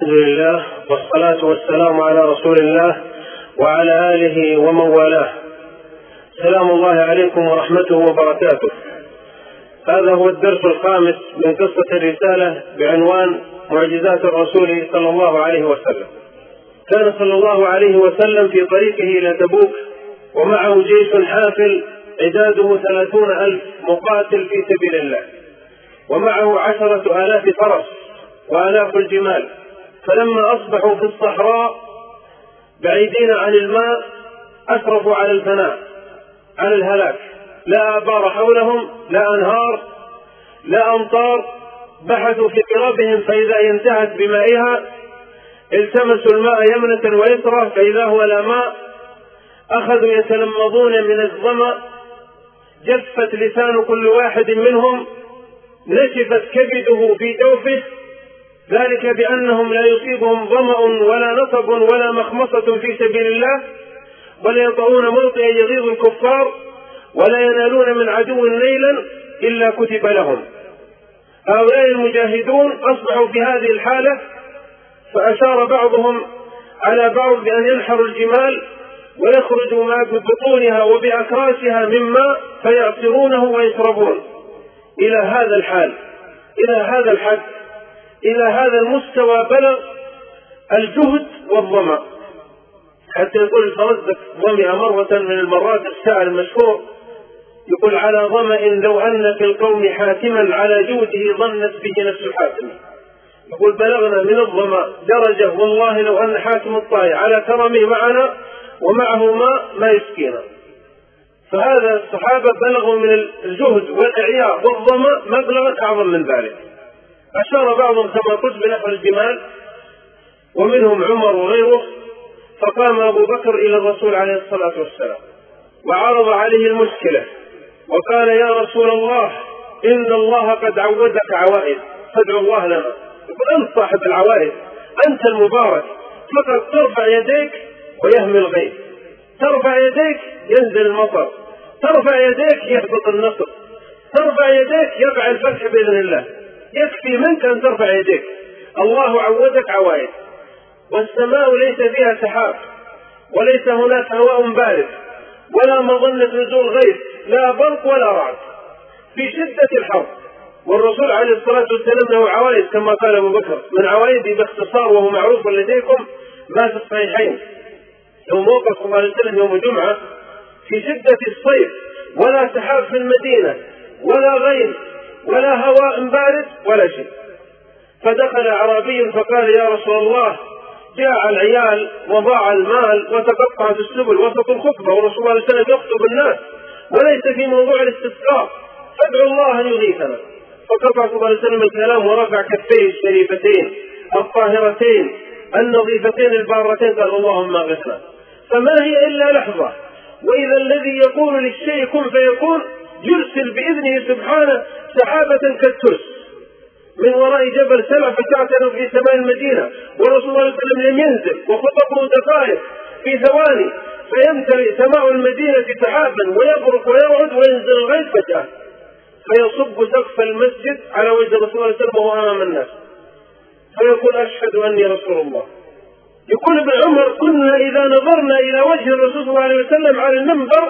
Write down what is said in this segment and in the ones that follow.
الحمد لله والصلاة والسلام على رسول الله وعلى آله ومن والاه. سلام الله عليكم ورحمته وبركاته. هذا هو الدرس الخامس من قصة الرسالة بعنوان معجزات الرسول صلى الله عليه وسلم. كان صلى الله عليه وسلم في طريقه إلى تبوك ومعه جيش حافل عداده 30,000 مقاتل في سبيل الله، ومعه 10,000 فرس وآلاف الجمال. فلما أصبحوا في الصحراء بعيدين عن الماء أسرفوا على الفناء، على الهلاك. لا آبار حولهم، لا أنهار، لا أمطار. بحثوا في قرابهم فإذا انتهت بمائها، التمسوا الماء يمنة ويسرى فإذا هو لا ماء. أخذوا يتلمضون من الظمأ، جفت لسان كل واحد منهم، نشفت كبده في جوفه، ذلك بأنهم لا يصيبهم ظمأ ولا نصب ولا مخمصة في سبيل الله، ولا يطعون موطئا يغيظ الكفار، ولا ينالون من عدو نيلا إلا كتب لهم. هؤلاء المجاهدون أصبحوا في هذه الحالة، فأشار بعضهم على بعض بأن ينحروا الجمال ويخرجوا ما ببطونها وبأكراسها من ماء فيعصرونه ويشربون. إلى هذا الحال، إلى هذا الحد، إلى هذا المستوى بلغ الجهد والظمأ، حتى يقول الفرزدق ظمئ مرة من المرات، الشاعر المشهور يقول: على ظمأ لو أن في القوم حاكما على جوده ظنت به نفس الحاكم. يقول: بلغنا من الظمأ درجة والله لو أن حاكم الطائع على كرمه معنا ومعه ماء ما يسقينا. فهذا الصحابة بلغوا من الجهد والإعياء والظمأ مبلغا أعظم من ذلك. أشار بعضهم كما قلت بنحر الجمال، ومنهم عمر وغيره. فقام أبو بكر إلى الرسول عليه الصلاة والسلام وعرض عليه المشكلة وقال: يا رسول الله، إن الله قد عودك عوائد فادعو الله لنا. يقول: أنت صاحب العوائد، أنت المبارك، فقط ترفع يديك ويهمل الغيث، ترفع يديك ينزل المطر، ترفع يديك يهبط النصر، ترفع يديك يقع الفتح بإذن الله. يكفي منك أن ترفع يديك. الله عودك عوائد، والسماء ليس فيها سحاب، وليس هناك هواء بارد، ولا مظنة نزول غيث، لا برق ولا رعد، في شدة الحر. والرسول عليه الصلاة والسلام له عوائد كما قال أبو بكر. من عوائده باختصار وهو معروف لديكم ما في الصحيحين: يوم وقف صلى الله عليه وسلم يوم الجمعة في شدة الصيف، ولا سحاب في المدينة، ولا غيث، ولا هواء بارد، ولا شيء. فدخل أعرابي فقال: يا رسول الله، جاء العيال وضاع المال وتقطعت السبل وسط الخطبة، والرسول صلى الله عليه وسلم يخطب الناس وليس في موضوع الاستسقاء، فادعوا الله أن يغيثنا. فقطع صلى الله عليه وسلم الكلام ورفع كفيه الشريفتين الطاهرتين النظيفتين البارتين، قال: اللهم اغثنا. فما هي إلا لحظة، وإذا الذي يقول للشيء كن فيكون يرسل بإذنه سبحانه سحابة كالترس من وراء جبل سلع فتعترض في سماء المدينة، ورسول الله صلى الله عليه وسلم لم ينزل وخطبه دقائق في ثواني فيمتلئ سماء المدينة سحابا ويبرق ويرعد وينزل الغيث فجأة فيصب سقف المسجد على وجه رسول الله صلى الله عليه وسلم وهو أمام الناس، فيقول: أشهد أني رسول الله. يقول ابن عمر: كنا إذا نظرنا إلى وجه الرسول صلى الله عليه وسلم على المنبر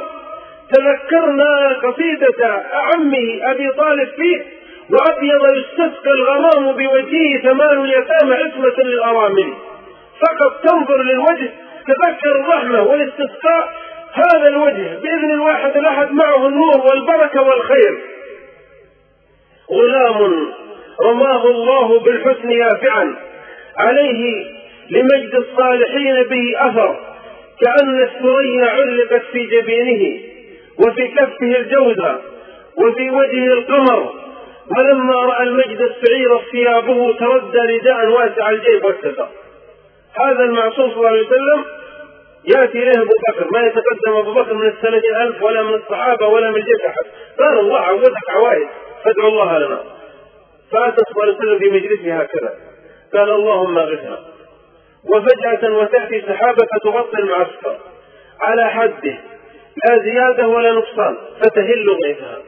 تذكرنا قصيدة عمه أبي طالب فيه: وأبيض يستسقى الغمام بوجهه 8 يتامى عصمة للأرامل. فقط تنظر للوجه تذكر الرحمة والاستسقاء، هذا الوجه بإذن الواحد الأحد معه النور والبركة والخير. غلام رماه الله بالحسن يافعا، عليه لمجد الصالحين به أثر، كأن الثريا علقت في جبينه، وفي كفه الجوزة، وفي وجهه القمر. ولما رأى المجد السعير ثيابه تردى رداء واسع الجيب والستر. هذا المعصوم صلى الله عليه وسلم يأتي إليه أبو بكر، ما يتقدم أبو بكر من 30,000 ولا من الصحابة ولا من الجيش أحد. قال: الله عودك عوائد فادعوا الله لنا. فأتى صلى الله عليه وسلم في مجلسه هكذا، قال: اللهم اغثنا. وفجأة وتأتي سحابة تغطي المعسكر على حده، لا زيادة ولا نقصان، فتهل غيثها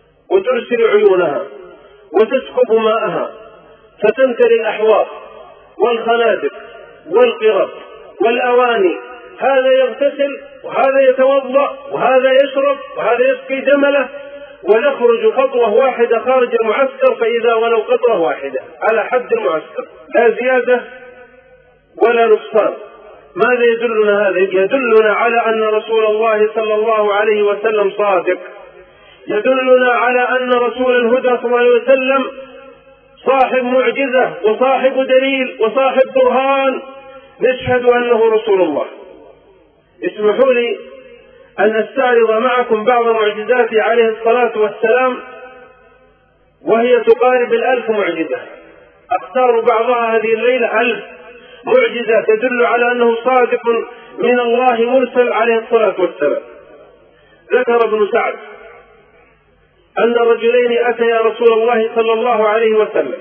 وترسل عيونها وتسكب ماءها فتنتري الأحواض والخنادق والقرب والأواني، هذا يغتسل وهذا يتوضأ وهذا يشرب وهذا يسقي جمله، ونخرج خطوة واحدة خارج المعسكر فإذا ولو قطرة واحدة على حد المعسكر، لا زيادة ولا نقصان. ماذا يدلنا هذا؟ يدلنا على أن رسول الله صلى الله عليه وسلم صادق، يدلنا على أن رسول الهدى صلى الله عليه وسلم صاحب معجزة وصاحب دليل وصاحب برهان، نشهد أنه رسول الله. اسمحوا لي أن أستعرض معكم بعض معجزاته عليه الصلاة والسلام، وهي تقارب 1000 معجزة. أختار بعضها هذه الليلة 1000 معجزة تدل على أنه صادق من الله مرسل عليه الصلاة والسلام. ذكر ابن سعد أن رجلين أتيا رسول الله صلى الله عليه وسلم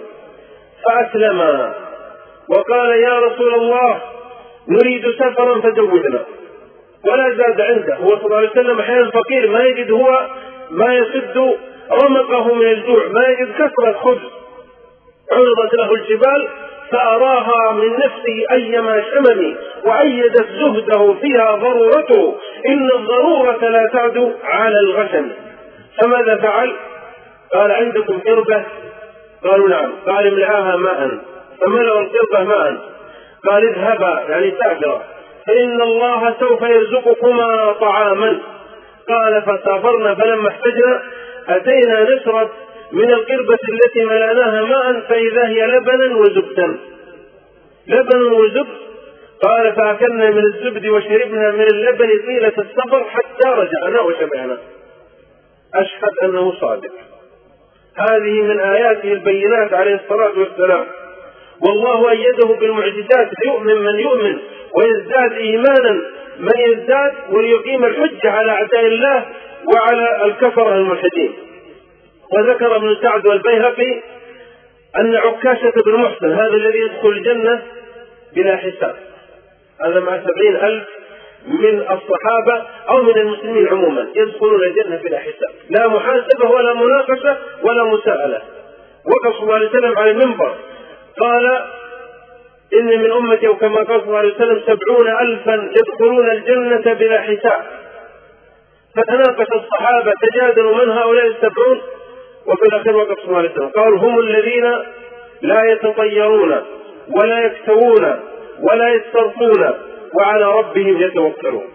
فأسلما وقال يا رسول الله نريد سفرا فزودنا، ولا زاد عنده. هو صلى الله عليه وسلم أحيانا فقير ما يجد هو ما يسد رمقه من الجوع، ما يجد كسرة خبز، عرضت له الجبال فأراها من نفسه أيما شمم، وأيدت زهده فيها ضرورته، إن الضرورة لا تعدو على الغشم. فماذا فعل؟ قال عندكم قربة؟ قالوا نعم. قال املعاها ماء، فملأوا القربة ماء. قال اذهبا يعني سافرا فإن الله سوف يرزقكما طعاما. قال فسافرنا فلما احتجنا أتينا نشرب من القربة التي ملأناها ماء فإذا هي لبنا وزبدا، لبن وزبد. قال فأكلنا من الزبد وشربنا من اللبن طيلة السفر حتى رجعنا وشبعنا. أشهد أنه صادق. هذه من آياته البينات عليه الصلاة والسلام، والله أيده بالمعجزات ليؤمن من يؤمن ويزداد إيمانا من يزداد، وليقيم الحجة على أعداء الله وعلى الكفرة الملحدين. وذكر ابن سعد والبيهقي أن عكاشة بن محسن هذا الذي يدخل الجنة بلا حساب، هذا مع 70,000 من الصحابة أو من المسلمين عموما يدخلون الجنة بلا حساب، لا محاسبة ولا مناقشة ولا مساءلة. وقف صلى الله عليه وسلم على المنبر قال إن من أمتي، وكما قال صلى الله عليه وسلم 70,000 يدخلون الجنة بلا حساب. فتناقش الصحابة تجادلوا من هؤلاء 70، وفي الأخير وقف صلى الله عليه وسلم قال هم الذين لا يتطيرون ولا يكتوون ولا يسترقون وعلى ربهم يتوكلون.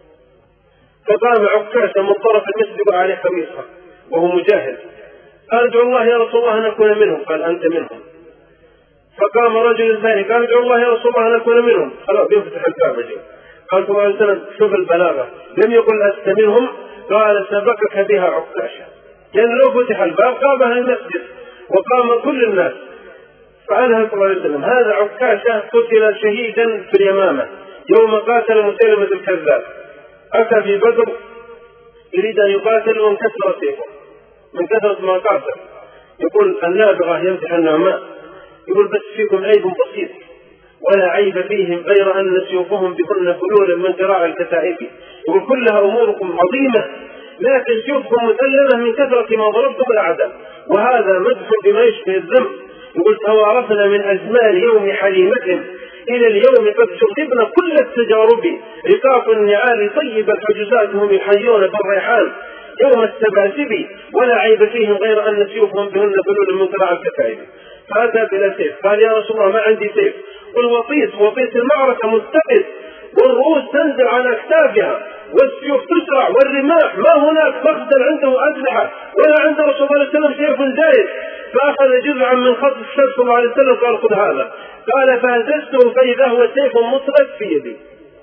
فقام عكاشة من طرف المسجد وعليه خميصة وهو مجاهد، قال ادعو الله يا رسول الله أن نكون منهم، قال أنت منهم. فقام رجل ثاني قال ادعو الله يا رسول الله أن نكون منهم، خلاص يفتح الباب. قال صلى الله عليه وسلم شوف البلاغة، لم يقل لست منهم، قال سبقك بها عكاشة، لأن لو فتح الباب قام أهل المسجد وقام كل الناس. فأنهى صلى الله عليه وسلم هذا عكاشة قتل شهيدا في اليمامة يوم قاتل مسيلمة الكذاب، أتى في بدر يريد أن يقاتل وانكسر سيفه من كثرة ما قاتل. يقول النابغة يمسح النعماء، يقول بس فيكم عيب بسيط ولا عيب فيهم غير أن سيوفهم بكن فلول من ذراع الكتائب، يقول كلها أموركم عظيمة لكن سيوفكم مسلمة من كثرة ما ضربتم الأعداء، وهذا مدح بما يشبه الذنب. يقول توارثنا من أزمان يوم حليمة إلى اليوم قد شغبنا كل التجارب، رقاق النعال طيب الحجزات هم يحيون بالريحان يوم السباسب، ولا عيب فيهم غير أن سيوفهم بهن فلول من ذراع الكتائب. فأتى بلا سيف، قال يا رسول الله ما عندي سيف، وطيس المعركة مستقل والرؤوس تنزل على أكتافها والسيوف تسرع والرماح ما هناك مخزن عنده أسلحة ولا عند رسول الله صلى الله عليه وسلم سيف زايد. فأخذ جزعا من خط الشمس صلى الله عليه وسلم قال خذ هذا، قال فهززته فإذا هو سيف مطلق في يدي.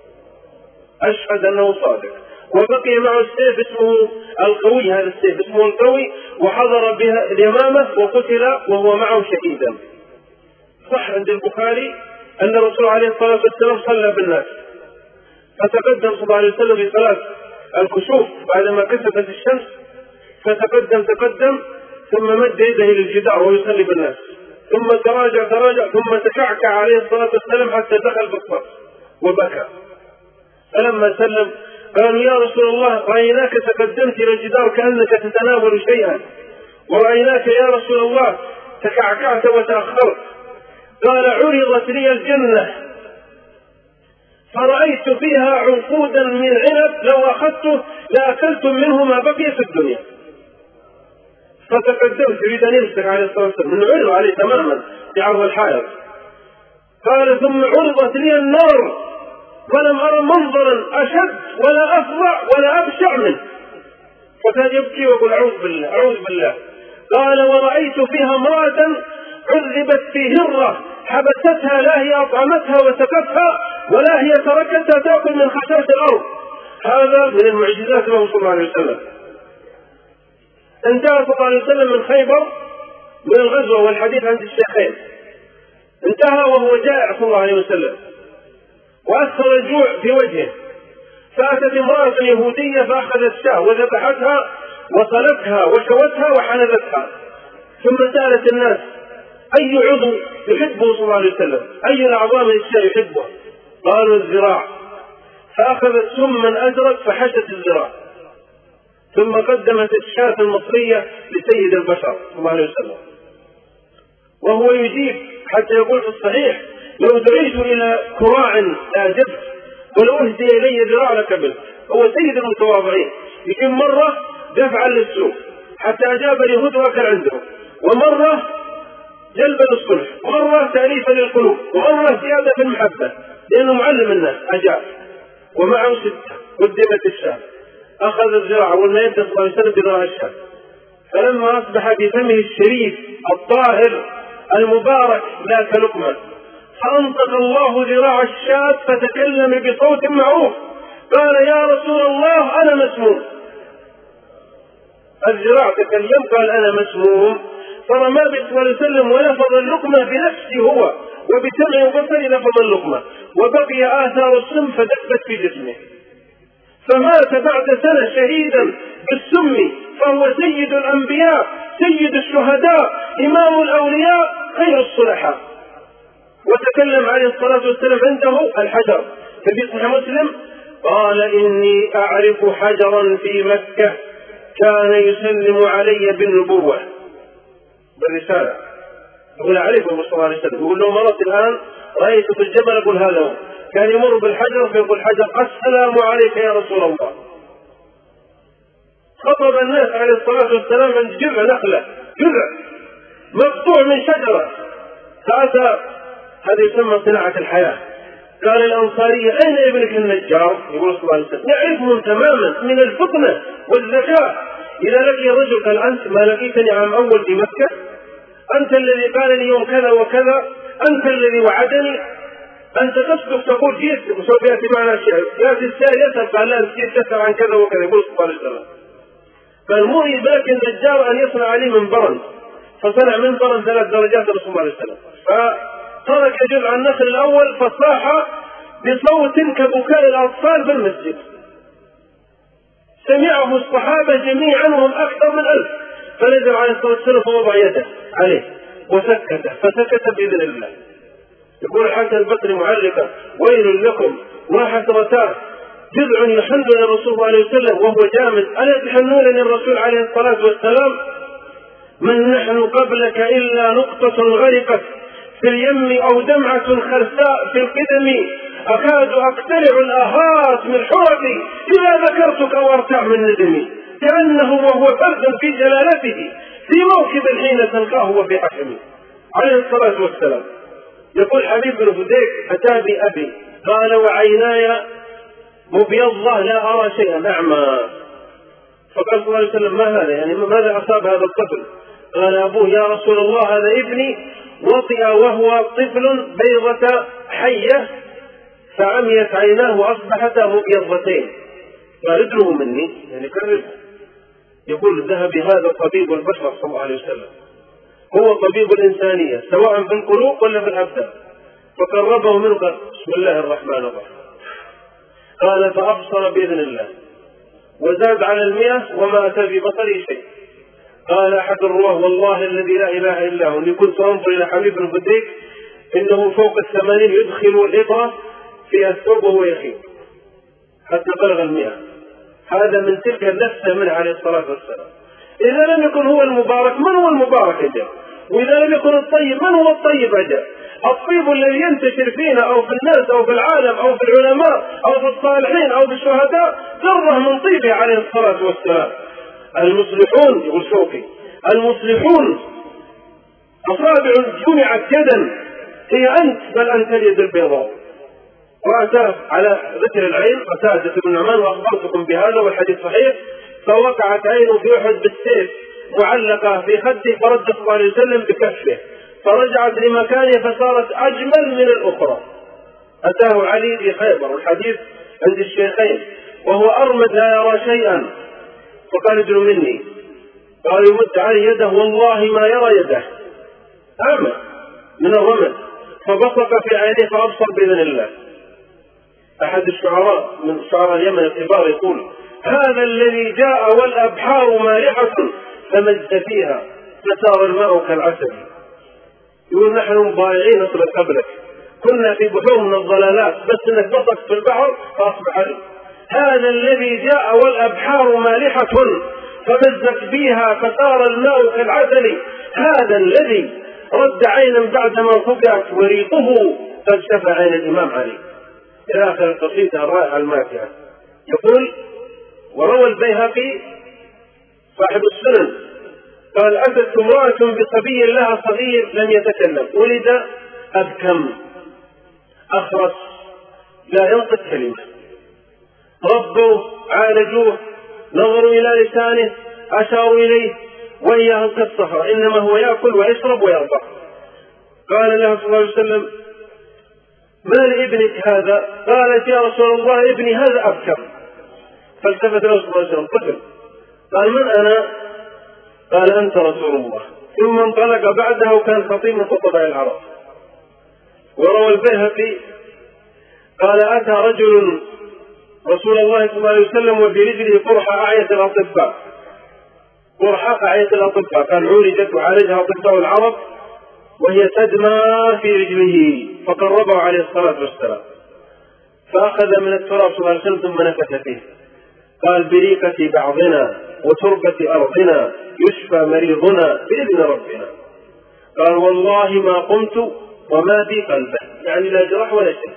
أشهد أنه صادق. وبقي معه السيف اسمه القوي، هذا السيف اسمه القوي، وحضر بها اليمامة وقتل وهو معه شهيدا. صح عند البخاري أن الرسول عليه الصلاة والسلام صلى بالناس، فتقدم صلى الله عليه وسلم في صلاة الكسوف بعدما كسفت الشمس، فتقدم ثم مد يده للجدار ويصلي بالناس، ثم تراجع ثم تكعكع عليه الصلاة والسلام حتى دخل في الصف وبكى. فلما سلم قالوا يا رسول الله رأيناك تقدمت إلى الجدار كأنك تتناول شيئا، ورأيناك يا رسول الله تكعكعت وتأخرت. قال عرضت لي الجنة فرأيت فيها عنقودا من عنب لو أخذته لأكلتم منه ما بقي في الدنيا. فتقدمت يريد أن يمسك عليه الصلاة والسلام من عرض عليه تماما في عرض الحائط. قال ثم عرضت لي النار ولم أرى منظرا أشد ولا أفظع ولا أبشع منه، فكان يبكي ويقول أعوذ بالله أعوذ بالله. قال ورأيت فيها امرأة عذبت في هرة حبستها لا هي أطعمتها وسقتها ولا هي تركتها تأكل من خشاش الأرض. هذا من المعجزات له صلى الله عليه وسلم. انتهى صلى الله عليه وسلم من خيبر من الغزوة والحديث عند الشيخين، انتهى وهو جائع صلى الله عليه وسلم وأثر الجوع في وجهه، فأتت امرأة يهودية فأخذت شاة وذبحتها وصلتها وشوتها وحلبتها، ثم سألت الناس أي عضو يحبه صلى الله عليه وسلم، أي الأعضاء من الشاة يحبه؟ قالوا الذراع، فأخذت سما أزرق فحشت الذراع، ثم قدمت الشاة المصرية لسيد البشر صلى الله عليه وسلم وهو يجيب حتى يقول في الصحيح لو دعيت إلى كراع لأجبت ولو أهدي إلي ذراع لكبلت. هو سيد المتواضعين، يجيب مرة دفعا للسوء حتى أجاب اليهود وأكل عندهم، ومرة جلبا للصلح، ومرة تأليفا للقلوب، ومرة زيادة في المحبة لأنه معلم الناس أجاب. ومعه 6 قدمت الشاة، أخذ الذراع والنبي صلى الله عليه وسلم بذراع الشاة، فلما أصبح بفمه الشريف الطاهر المبارك لا كلقمة فأنطق الله ذراع الشاة فتكلم بصوت معروف قال يا رسول الله أنا مسموم. الذراع تكلم قال أنا مسموم، فرمى صلى الله عليه وسلم ولفظ اللقمة بنفسه هو وبسمع وبصر لفظ اللقمة، وبقي آثار السم فدبت في جسمه، فمات بعد سنة شهيدا بالسم، فهو سيد الأنبياء سيد الشهداء إمام الأولياء خير الصلحاء. وتكلم عليه الصلاة والسلام عنده الحجر في صحيح مسلم قال إني أعرف حجرا في مكة كان يسلم علي بالنبوة بالرسالة، يقول أعرفه صلى الله عليه وسلم، يقول له مرت الآن رأيت في الجبل أقول هذا هو، كان يمر بالحجر فيقول الحجر السلام عليك يا رسول الله. خطب الناس عليه الصلاة والسلام عند جذع نخلة، جذع مقطوع من شجرة، فأتى هذا يسمى صناعة الحياة. قال الأنصارية أين ابنك النجار؟ يقول صلى الله عليه وسلم يعرفهم تماما من الفطنة والذكاء. إذا لقي الرجل قال أنت ما لقيتني عام أول في مكة، أنت الذي قال لي يوم كذا وكذا، أنت الذي وعدني، أنت تصدق تقول جئت وسوف يأتي معنا شيء، يأتي السائل يسأل قال لا أنت تسأل عن كذا وكذا، يقول صلى الله عليه وسلم قال مري بلك النجار أن يصنع عليه منبرا، فصنع منبرا 3 درجات رسول الله عليه وسلم، فترك جذع النخل الأول فصاح بصوت كبكاء الأطفال بالمسجد، سمعه الصحابة جميعا وهم أكثر من 1000، فنزل عليه الصلاة والسلام فوضع يده عليه وسكت، فسكت بإذن الله. يقول الحسن البصري معلقا ويل لكم ما حسرتان جذع يحن للرسول صلى الله عليه وسلم وهو جامد، ألا تحنون للرسول عليه الصلاة والسلام؟ من نحن قبلك إلا نقطة غرقت في اليم أو دمعة خرساء في القدم، أكاد أقتلع الآهات من حرقي إذا ذكرتك وارتع من ندمي، كأنه وهو فرد في جلالته في موكب حين تلقاه وفي حكمه عليه الصلاة والسلام. يقول حبيب بن فديك أتى بأبي قال وعيناي مبيضة لا أرى شيئا أعمى، فقال صلى الله عليه وسلم ما هذا، يعني ماذا أصاب هذا الطفل؟ قال أبوه يا رسول الله هذا ابني وطئ وهو طفل بيضة حية فعميت عيناه وأصبحتا مبيضتين، قال ادعوا مني يعني كرر. يقول ذهب هذا طبيب البشر صلى الله عليه وسلم، هو طبيب الإنسانية سواء في القلوب ولا في الأبدان، فقربه منه قال بسم الله الرحمن الرحيم، قال فأبصر بإذن الله وزاد على 100 وما أتى في بصره شيء. قال أحد الرواه والله الذي لا إله إلا هو إني كنت أنظر إلى حبيب بن فديك إنه فوق 80 يدخل الإطرة في الثوب وهو يخيب حتى بلغ 100. هذا من تلك النفسة منه عليه الصلاة والسلام. إذا لم يكن هو المبارك من هو المبارك أجل؟ وإذا لم يكن الطيب من هو الطيب أجل؟ الطيب الذي ينتشر فينا أو في الناس أو في العالم أو في العلماء أو في الصالحين أو في الشهداء ذرة من طيبه عليه الصلاة والسلام. المصلحون، يقول شوقي، المصلحون أصابع جمعت يدا هي أنت، بل أنت اليد البيضاء. وأتى على ذكر العين قتادة بن نعمان وأخبرتكم بهذا والحديث صحيح. فوقعت عينه في أحد بالسيف معلقة في خده، فرد صلى الله عليه وسلم بكفه فرجعت لمكانها فصارت أجمل من الأخرى. أتاه علي في خيبر، والحديث عند الشيخين، وهو أرمد لا يرى شيئا، فقال ادن مني. قال يمد علي يده والله ما يرى يده، أعمى من الرمد، فبصق في عينيه فأبصر بإذن الله. أحد الشعراء من شعراء اليمن الكبار يقول: هذا الذي جاء والأبحار مالحة فمز فيها فسار الماء كالعسل. يقول نحن ضائعين نصل قبلك، كنا في بحور من الضلالات، بس انك بصقت في البحر فاصبح علي. هذا الذي جاء والأبحار مالحة فمزت فيها فسار الماء كالعسل. هذا الذي رد عينا بعدما فقعت وريقه قد شفى عين الإمام علي. إلى آخر القصيدة الرائعة الماتعة. يقول: وروى البيهقي صاحب السنن قال: أتت امرأة بصبي لها صغير لم يتكلم، ولد أبكم أخرس لا ينطق كلمة، ربوه عالجوه نظروا إلى لسانه أشاروا إليه وإياه كالصخرة، إنما هو يأكل ويشرب ويرضى. قال له صلى الله عليه وسلم: ما لابنك هذا؟ قالت: يا رسول الله ابني هذا أبكم. فالتفت له صلى الله عليه وسلم: طفل. قال: من أنا؟ قال: أنت رسول الله. ثم انطلق بعدها وكان خطيب من خطباء العرب. وروى البيهقي قال: أتى رجل رسول الله صلى الله عليه وسلم وفي رجله قرحة أعية الأطباء، قرحة أعية الأطباء، قال عولجت وعالجها أطباء العرب وهي تدمى في رجله، فقربه عليه الصلاة والسلام فأخذ من التراب صلى الله عليه وسلم ثم نفث فيه. قال: بريقة بعضنا وتربة أرضنا يشفى مريضنا بإذن ربنا. قال: والله ما قمت وما بي قلبه، يعني لا جرح ولا شيء.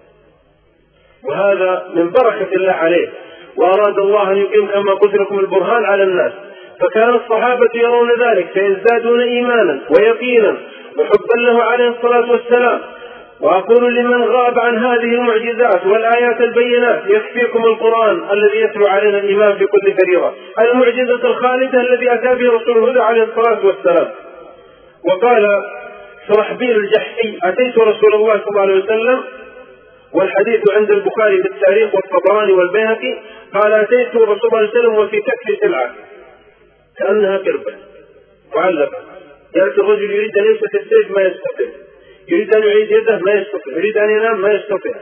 وهذا من بركة الله عليه، وأراد الله أن يقيم كما قلت لكم البرهان على الناس، فكان الصحابة يرون ذلك فيزدادون إيمانا ويقينا وحبا له عليه الصلاة والسلام. وأقول لمن غاب عن هذه المعجزات والآيات البينات: يكفيكم القرآن الذي يتلو علينا الإمام في كل فريضة، المعجزة الخالدة الذي أتى به رسول الهدى عليه الصلاة والسلام. وقال شرحبيل الجحفي: أتيت رسول الله صلى الله عليه وسلم، والحديث عند البخاري بالتاريخ والطبراني والبيهقي، قال: أتيت رسول الله صلى الله عليه وسلم وفي كف سلعة كأنها كربة معلقة، يأتي الرجل يريد أن يمسك السيف ما يستطيع، يريد أن يعيد يده ما يستطيع، يريد أن ينام ما يستطيع.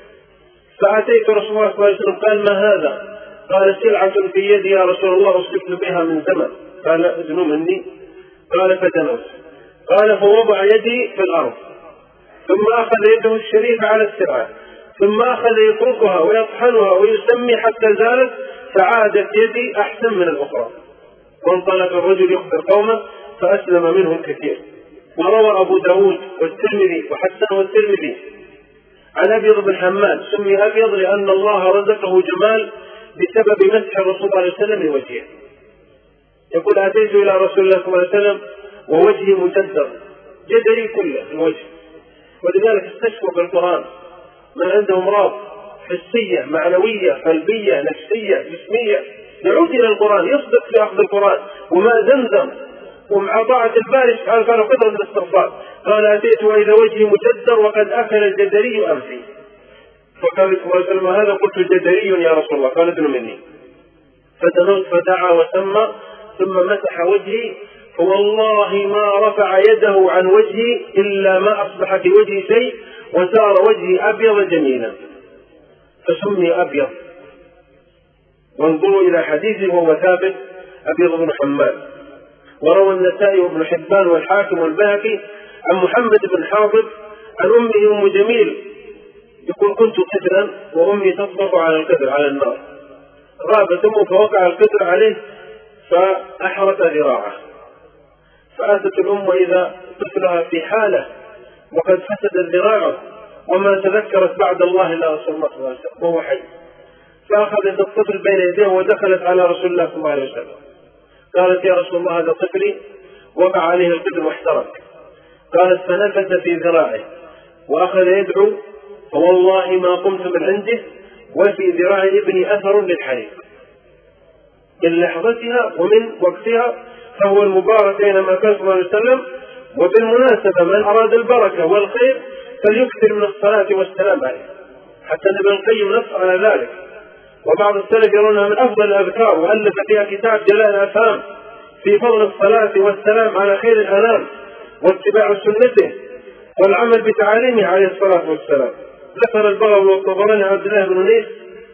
فأتيت رسول الله صلى الله عليه وسلم قال: ما هذا؟ قال: سلعة في يدي يا رسول الله أصبت بها من زمن. قال: ادنوا مني. قال: فدنوت. قال: فوضع يدي في الأرض ثم أخذ يده الشريفة على السلعة ثم أخذ يطرقها ويطحنها ويسمي حتى زالت، فعادت يدي أحسن من الأخرى. وانطلق الرجل يخبر قومه فأسلم منهم كثير. وروى أبو داود والترمذي وحسنه الترمذي عن أبيض بن حماد، سمي أبيض لأن الله رزقه جمال بسبب مسح الرسول صلى الله عليه وسلم لوجهه. يقول: أتيت إلى رسول الله صلى الله عليه وسلم ووجهي مجدر جدري كله الوجه، ولذلك استشفوا بالقرآن من عنده أمراض حسية معنوية قلبية نفسية جسمية يعود إلى القرآن، يصدق في أخذ القرآن وما زمزم ومع طاعة الباري سبحانه وتعالى قدرة الاستغفار. قال: أتيت وإذا وجهي مجدر وقد أكل الجدري أنفي. فقال صلى الله عليه وسلم: هذا قلت جدري يا رسول الله. قال: ادن مني. فدنوت فدعا وسمى ثم مسح وجهي، فوالله ما رفع يده عن وجهي إلا ما أصبح في وجهي شيء وصار وجهي أبيض جميلا، فسمي أبيض. وانظروا إلى حديثه وهو ثابت أبيض بن حماد. وروى النسائي وابن حبان والحاكم والبيهقي عن محمد بن حافظ عن أمه أم جميل يقول: كنت قدرا وأمي تطبخ على القدر على النار، غابت أمه فوقع القدر عليه فأحرق ذراعه، فأتت الأم إذا طفلها في حالة وقد فسدت ذراعه وما تذكرت بعد الله إلا رسول الله صلى الله عليه وسلم وهو حي. فأخذت الطفل بين يديه ودخلت على رسول الله صلى الله عليه وسلم، قالت: يا رسول الله هذا طفلي وقع عليه القدر واحترق. قالت: فنفث في ذراعه وأخذ يدعو، فوالله ما قمت من عنده وفي ذراع ابني أثر للحريق. من لحظتها ومن وقتها فهو المبارك أينما كان صلى الله عليه وسلم. وبالمناسبة من أراد البركة والخير فليكثر من الصلاة والسلام عليه، حتى ابن القيم نص على ذلك. وبعض السلف يرونها من أفضل الأذكار، وألف فيها كتاب جلاء الأفهام في فضل الصلاة والسلام على خير الأنام واتباع سنته والعمل بتعاليمه عليه الصلاة والسلام. ذكر البغوي والطبراني عن عبد الله بن أنيس،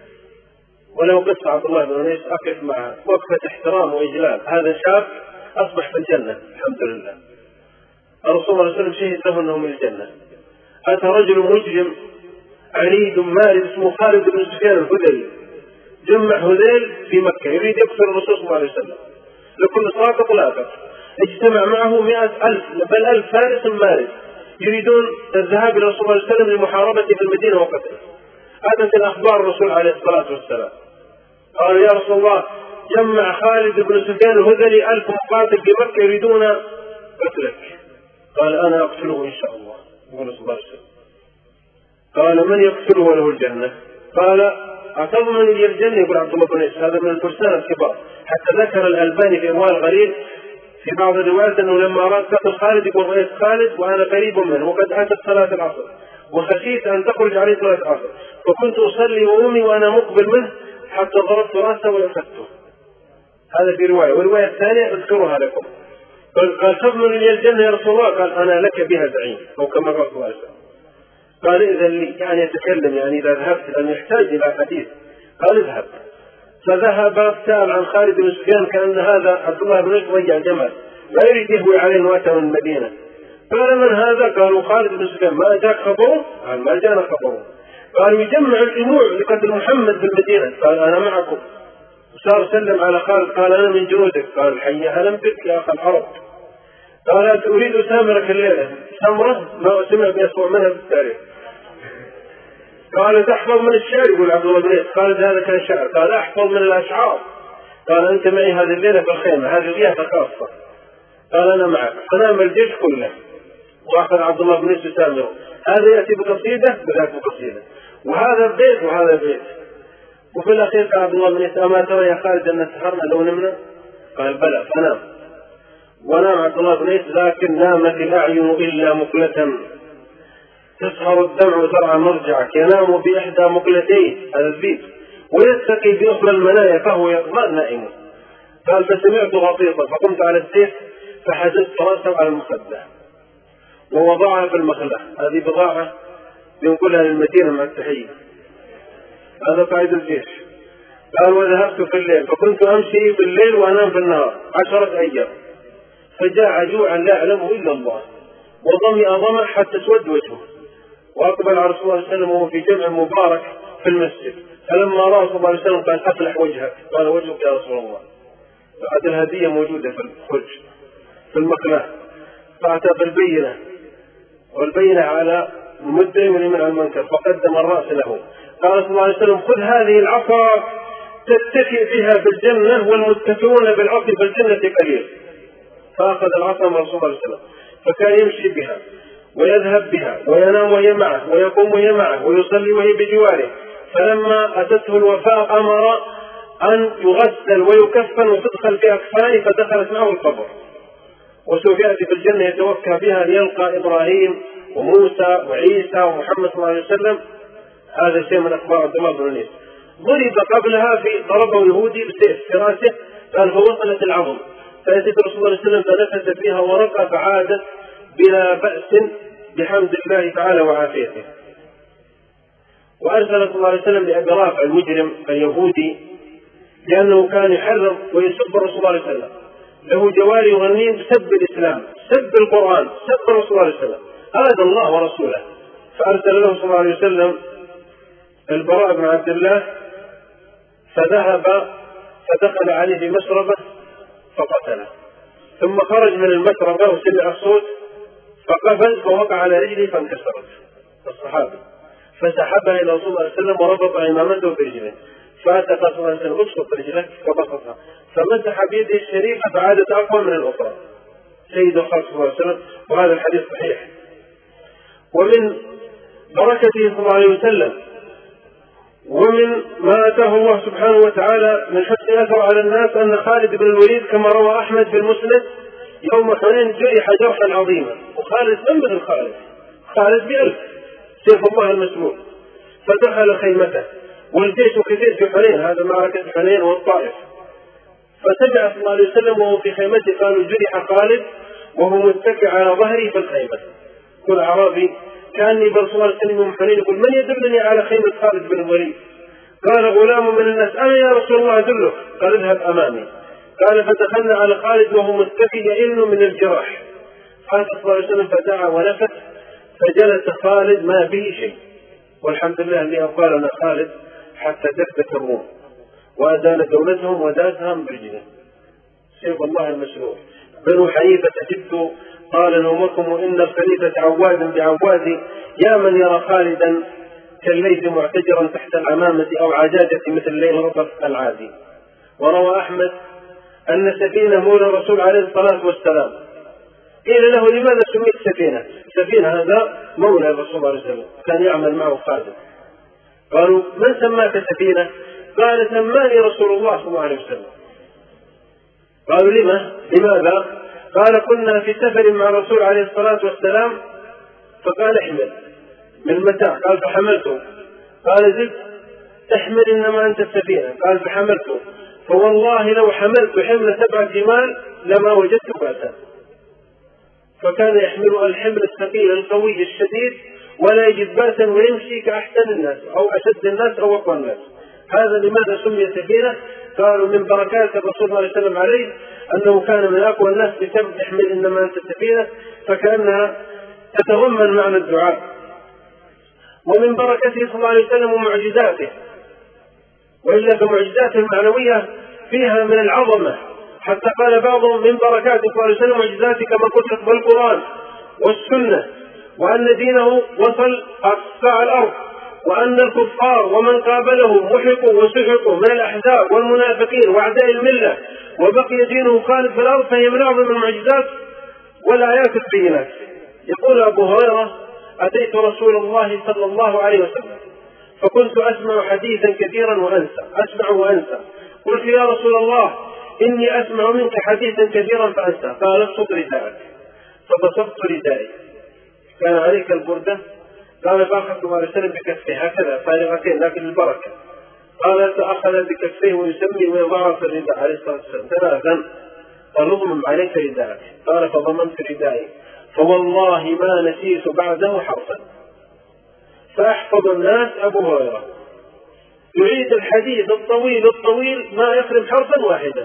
وله قصة عبد الله بن أنيس أقف معه وقفة احترام وإجلال. هذا شاب أصبح في الجنة الحمد لله، الرسول صلى الله عليه وسلم شهد له أنه من الجنة. أتى رجل مجرم عنيد مارد اسمه خالد بن سفيان الهذلي، جمع هذيل في مكة يريد يقتل الرسول صلى الله عليه وسلم لكل صادق لاقط. اجتمع معه 100,000 بل 1000 فارس مارد يريدون الذهاب إلى الرسول صلى الله عليه وسلم لمحاربته في المدينة وقتله. أتت الأخبار الرسول عليه الصلاة والسلام، قال: يا رسول الله جمع خالد بن سفيان الهذلي 1000 مقاتل في مكة يريدون قتلك. قال: أنا أقتله إن شاء الله. يقول صلى الله عليه وسلم. قال: من يقتله وله الجنة؟ قال: أتضمن لي الجنة؟ يقول عبد الله بن أنيس هذا من الفرسان الكبار. حتى ذكر الألباني في إرواء الغليل في بعض الروايات أنه لما أراد قتل خالد يقول: رأيت خالد وأنا قريب منه وقد أتت صلاة العصر وخشيت أن تخرج عليه صلاة العصر، فكنت أصلي وأمي وأنا مقبل منه حتى ضربت رأسه وأخذته. هذا في رواية. والرواية الثانية أذكرها لكم. قال: تضمن لي الجنة يا رسول الله؟ قال: أنا لك بها زعيم، أو كما قال صلى الله عليه وسلم. قال: إذن لي، يعني يتكلم، يعني إذا ذهبت أن يحتاج إلى حديث. قال: اذهب. فذهب سأل عن خالد بن سفيان كأن هذا عبد الله بن رجع جمل لا يريد يهوي عليه وأتى من المدينة. قال: من هذا؟ قالوا: خالد بن سفيان. ما جاك خبره؟ قال: ما جانا خبره. قالوا: يجمع الجموع لقتل محمد في المدينة. قال: أنا معكم. وصار سلم على خالد، قال: أنا من جنودك. قال: حي أهلا بك يا أخ العرب. قال: أريد أسامرك الليلة. سمرة ما سمع بأسوأ منها في التاريخ. قال: تحفظ من الشعر؟ يقول عبد الله بن أنيس. قال: هذا كان شعر. قال: أحفظ من الأشعار. قال: أنت معي هذه الليلة في الخيمة، هذه ضيافة خاصة. قال: أنا معك. فنام الجيش كله وأخذ عبد الله بن أنيس يسامره، هذا يأتي بقصيدة وذاك بقصيدة، وهذا بيت وهذا بيت. وفي الأخير قال عبد الله بن أنيس: أما ترى يا خالد أن سهرنا لو نمنا؟ قال: بلى. فنام. ونام عبد الله بن أنيس، لكن نامت الأعين إلا مقلة تسهر الدمع زرع مرجعك، ينام بإحدى مقلتيه هذا البيت ويتقي بأخرى المنايا فهو يطمئن نائم. قال: فسمعت غطيطا فقمت على السيف فحجزت رأسه على المخدة ووضعها في المخلة. هذه بضاعة ينقلها للمدينة مع التحية. هذا قائد الجيش. قال: وذهبت في الليل فكنت أمشي في الليل وأنام في النهار 10 أيام، فجاء جوعا لا يعلمه إلا الله وظمئ ظمأ حتى اسود وجهه، وأقبل على رسول الله صلى الله عليه وسلم وهو في جمع مبارك في المسجد. فلما رأى صلى الله عليه وسلم قال: أفلح وجهك. قال: وجهك يا رسول الله. فأتى الهدية موجودة في الخرج في المقلة، فأتى بالبينة، والبينة على المدعي واليمين على المنكر، فقدم الرأس له. قال صلى الله عليه وسلم: خذ هذه العصا تتكئ بها في الجنة والمتكئون بالعصا في الجنة قليل. فأخذ العصا من رسول الله صلى الله عليه وسلم فكان يمشي بها ويذهب بها وينام وهي معه ويقوم وهي معه ويصلي وهي بجواره. فلما أتته الوفاة أمر أن يغسل ويكفن وتدخل في أكفانه، فدخلت معه القبر. وسوف يأتي في الجنة يتوكى بها ليلقى إبراهيم وموسى وعيسى ومحمد صلى الله عليه وسلم. هذا شيء من أخبار عبد الله بن أنيس. ضرب قبلها في ضربه يهودي بسيف في رأسه، قال: فوصلت العظم، فأتت رسول الله صلى الله عليه وسلم فنفث فيها ورقة فعادت بلا بأس بحمد الله تعالى وعافيته. وأرسل صلى الله عليه وسلم لأبي رافع المجرم اليهودي لأنه كان يحرض ويسب الرسول صلى الله عليه وسلم، له جواري يغنين بسب الإسلام، سب القرآن، سب الرسول صلى الله عليه وسلم، هذا الله ورسوله. فأرسل له صلى الله عليه وسلم البراء بن عبد الله، فذهب فدخل عليه في مشربه فقتله، ثم خرج من المشربة وسمع الصوت فقفز فوقع على رجله فانكسرت الصحابي، فسحبها إلى رسول الله صلى الله عليه وسلم وربط عمامته برجله، فأتى صلى الله عليه وسلم اسقط رجلك فبسطها، فمسح بيده الشريفة فعادت أقوى من الأخرى. سيد الخلق صلى الله عليه وسلم، وهذا الحديث صحيح. ومن بركته صلى الله عليه وسلم ومن ما أتاه الله سبحانه وتعالى من حسن أثر على الناس أن خالد بن الوليد كما روى أحمد في المسند يوم حنين جرح جرحا عظيما. وخالد من مثل خالد ب1000 سيف الله المسلول، فدخل خيمته والجيش كثير في حنين، هذا معركة حنين والطائف، فسمع صلى الله عليه وسلم وهو في خيمته قالوا جرح خالد وهو متكئ على ظهري في الخيمة. كل أعرابي كأني برسول الله صلى الله عليه وسلم يقول من يدلني على خيمة خالد بن الوليد؟ قال غلام من الناس أنا يا رسول الله أدلك. قال اذهب أمامي. قال فدخلنا على خالد وهو متكئ يئن من الجراح، قال صلى الله عليه وسلم فدعا ونفث فجلس خالد ما به شيء، والحمد لله الذي أقالنا خالد حتى دكت الروم وأدان دولتهم وداسهم برجله. سيف الله المسلول. بنو حنيفة جدوا قال نومكم وإن الخليفة عواد بعواد، يا من يرى خالدا كالليث معتجرا تحت العمامة أو عجاجة مثل الليل رطب العادي. وروى أحمد أن سفينة مولى الرسول عليه الصلاة والسلام قيل له لماذا سميت سفينة؟ سفينة هذا مولى الرسول صلى الله عليه وسلم كان يعمل معه خادم. قالوا من سماك سفينة؟ قال سماني رسول الله صلى الله عليه وسلم. قالوا لماذا؟ قال كنا في سفر مع الرسول عليه الصلاة والسلام فقال احمل من متاع، قال فحملته، قال زد احمل إنما أنت السفينة، قال فحملته، فوالله لو حملت حمل 7 جمال لما وجدت بأسا. فكان يحمل الحمل الثقيل القوي الشديد ولا يجد بأسا ويمشي كأحسن الناس أو أشد الناس أو أقوى الناس. هذا لماذا سمي سفينة؟ قالوا من بركات الرسول صلى الله عليه وسلم عليه أنه كان من أقوى الناس بسبب احمل إنما أنت السفينة، فكأنها تتضمن معنى الدعاء. ومن بركته صلى الله عليه وسلم ومعجزاته، وإلا فمعجزاته المعنوية فيها من العظمة، حتى قال بعضهم من بركاته صلى الله عليه وسلم ومعجزاته كما قلت بالقرآن والسنة، وأن دينه وصل أقصى الأرض، وأن الكفار ومن قابلهم محقوا وسحقوا من الأحزاب والمنافقين وأعداء الملة، وبقي دينه خالد في الأرض، فهي من أعظم المعجزات والآيات البينات. يقول أبو هريرة أتيت رسول الله صلى الله عليه وسلم فكنت أسمع حديثا كثيرا وأنسى، أسمع وأنسى، قلت يا رسول الله إني أسمع منك حديثا كثيرا فأنسى، قال ابسط رداءك، فبسطت ردائي، كان عليك البردة، قال فأخذ صلى الله عليه وسلم بكفيه هكذا فارغتين لكن البركة، قال فأخذ بكفيه ويسمي ويضعها في الرداء عليه الصلاة والسلام 3، قال اضمم عليك رداءك، قال فضممت ردائي فوالله ما نسيت بعده حرفا. فأحفظ الناس أبو هريرة يعيد الحديث الطويل ما يخرم حرفا واحدا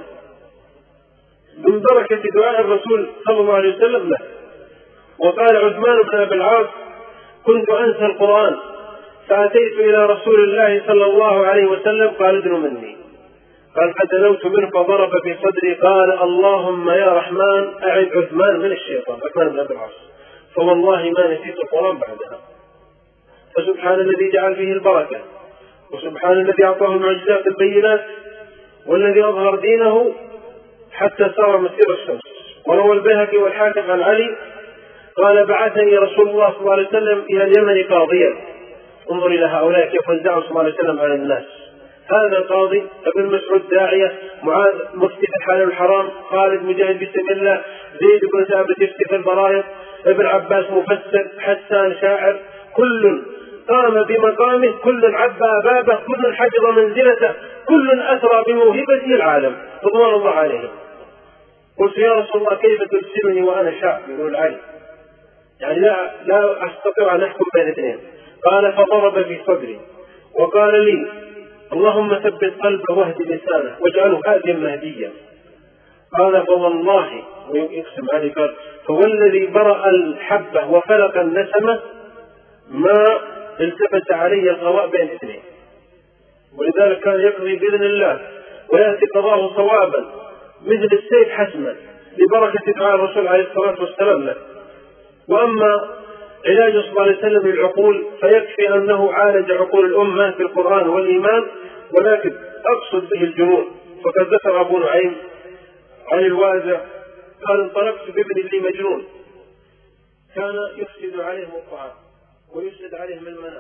من بركة دعاء الرسول صلى الله عليه وسلم له. وقال عثمان بن أبي العاص كنت أنسى القرآن فأتيت إلى رسول الله صلى الله عليه وسلم قال ادن مني، قال فدنوت منه فضرب في صدري قال اللهم يا رحمن أعد عثمان من الشيطان، عثمان بن أبي العاص، فوالله ما نسيت القرآن بعدها. فسبحان الذي جعل فيه البركة، وسبحان الذي أعطاه المعجزات البينات، والذي أظهر دينه حتى صار مسير الشمس. وروى البيهقي والحاكم عن علي قال بعثني رسول الله صلى الله عليه وسلم إلى اليمن قاضيا، انظر إلى هؤلاء كيف وزعوا صلى الله عليه وسلم على الناس، هذا القاضي ابن مسعود داعية، معاذ مفتي في الحلال الحرام، خالد مجاهد بسم الله، زيد بن ثابت يفتي في البرايض، ابن عباس مفسر، حسان شاعر، كل قام بمقامه، كل عبى بابه، كل حجز منزلته، كل أسرى بموهبته العالم رضوان الله عليهم. قلت يا رسول الله كيف ترسلني وأنا شاب؟ يقول علي يعني لا أستطيع أن أحكم بين اثنين. قال فضرب في صدري وقال لي اللهم ثبت قلبه واهد لسانه واجعله هاديا مهديا. قال فوالله ويقسم علي قال فوالذي برأ الحبة وفلق النسمة ما التفت علي الغواء بين اثنين. ولذلك كان يقضي بإذن الله ويأتي قضاه صوابا مثل السيف حسما لبركة دعاء الرسول عليه الصلاة والسلام له. وأما علاج صلى الله عليه وسلم للعقول فيكفي أنه عالج عقول الأمة في القرآن والإيمان، ولكن أقصد به الجنون. فقد ذكر أبو نعيم عن الوازع قال: انطلقت بابن لي مجنون كان يفسد عليهم الطعام ويفسد عليهم المنام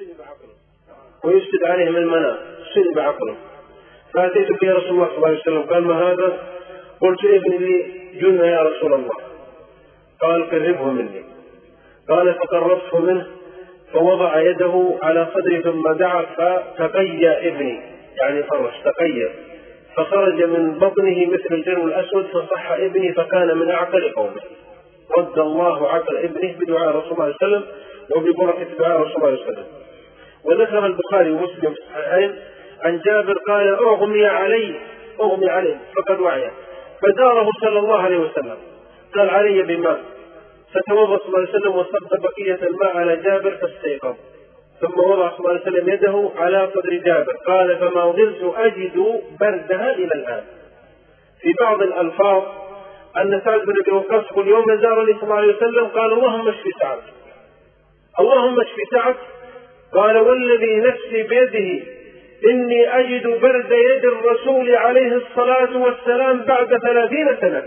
سلب عقله فأتيت به رسول الله صلى الله عليه وسلم قال: ما هذا؟ قلت: ابن لي جن يا رسول الله. قال: قربه مني. قال: فقربته منه فوضع يده على صدري ثم دعا فتقيأ ابني، يعني فرش تقيأ، فخرج من بطنه مثل الجرو الأسود فصح ابني فكان من أعقل قومه. رد الله عقل ابنه بدعاء رسول الله صلى الله عليه وسلم وببركة دعاء رسول الله صلى الله عليه وسلم. وذكر البخاري ومسلم في الصحيحين عن جابر قال: أغمي عليه فقد وعي، فداره صلى الله عليه وسلم، قال: علي بماء، فتوضأ صلى الله عليه وسلم وصب بقية الماء على جابر فاستيقظ، ثم وضع صلى الله عليه وسلم يده على صدر جابر قال: فما زلت أجد بردها إلى الآن. في بعض الألفاظ أن سعد بن أبي وقاص كل يوم زارني صلى الله عليه وسلم قال: اللهم اشف سعد، اللهم اشف سعد. قال: والذي نفسي بيده إني أجد برد يد الرسول عليه الصلاة والسلام بعد 30 سنة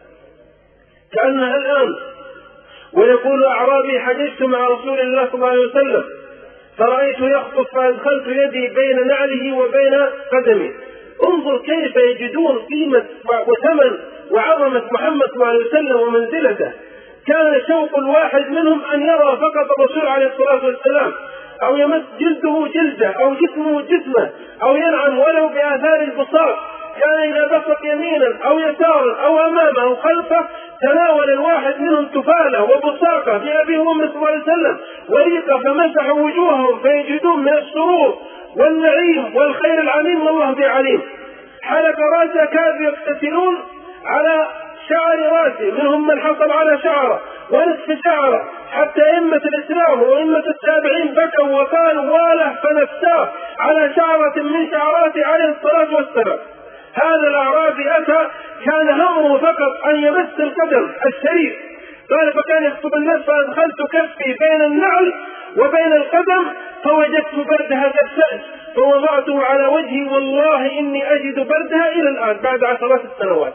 كأنها الآن. ويقول أعرابي: حججت مع رسول الله صلى الله عليه وسلم فرأيت يخطف فأدخلت يدي بين نعله وبين قدمي. انظر كيف يجدون قيمة وثمن وعظمة محمد صلى الله عليه وسلم ومنزلته. كان شوق الواحد منهم أن يرى فقط الرسول عليه الصلاة والسلام، أو يمس جلده جلده أو جسمه جسمه، أو ينعم ولو بآثار البساط. كان إذا بسط يمينا أو يسارا أو أمامه أو خلفه تناول الواحد منهم تفاله وبصاقه في أبيه وأمه صلى الله عليه وسلم وريقه، فمسحوا وجوههم فيجدون من السرور والنعيم والخير العميم والله بعليم. حلق راسه كادوا يقتتلون على شعر راسه، منهم من حصل على شعره ونصف شعره، حتى أئمة الإسلام وأئمة التابعين بكوا وقالوا: واله فنفتاه على شعرة من شعراته عليه الصلاة والسلام. هذا الأعرابي أتى كان همه فقط أن يمس القدم الشريف. قال: فكان يخطب الناس فأدخلت كفي بين النعل وبين القدم فوجدت بردها قد سأل فوضعته على وجهي، والله إني أجد بردها إلى الآن بعد 10 سنوات.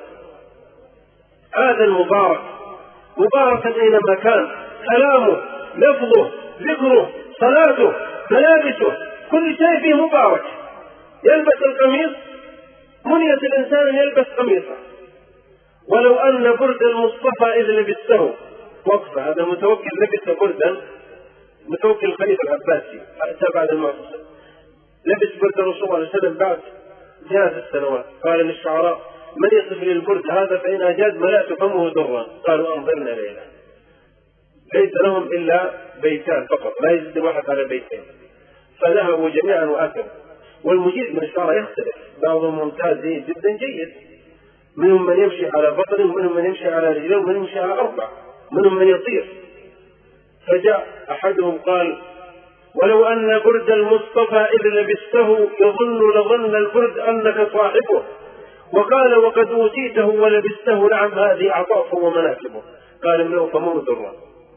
هذا المبارك مباركا أينما كان، كلامه، لفظه، ذكره، صلاته، ملابسه، كل شيء فيه مبارك. يلبس القميص، منية الإنسان أن يلبس قميصا. ولو أن برد المصطفى إذ لبسته وقفة، هذا متوكل لبس بردا، متوكل الخليفة العباسي أتى بعد المعتصم، لبس برد الرسول صلى الله عليه وسلم بعد جاز السنوات. قال للشعراء: من يصف للبرد هذا فإن أجاد ملأت فمه درا. قالوا: أنظرنا ليلة. ليس لهم إلا بيتان فقط، لا يزيد واحد على بيتين، فذهبوا جميعا وأكلوا. والمجيد من الشعراء يختلف، بعضهم ممتاز جدا جيد، منهم من يمشي على بطن، ومنهم من يمشي على رجلين، ومنهم يمشي على 4، منهم من يطير. فجاء أحدهم قال: ولو أن برد المصطفى إذ لبسته لظن البرد أنك صاحبه. وقال: وقد أوتيته ولبسته، نعم هذه أعطافه ومناكبه. قال: املؤ فمه درا.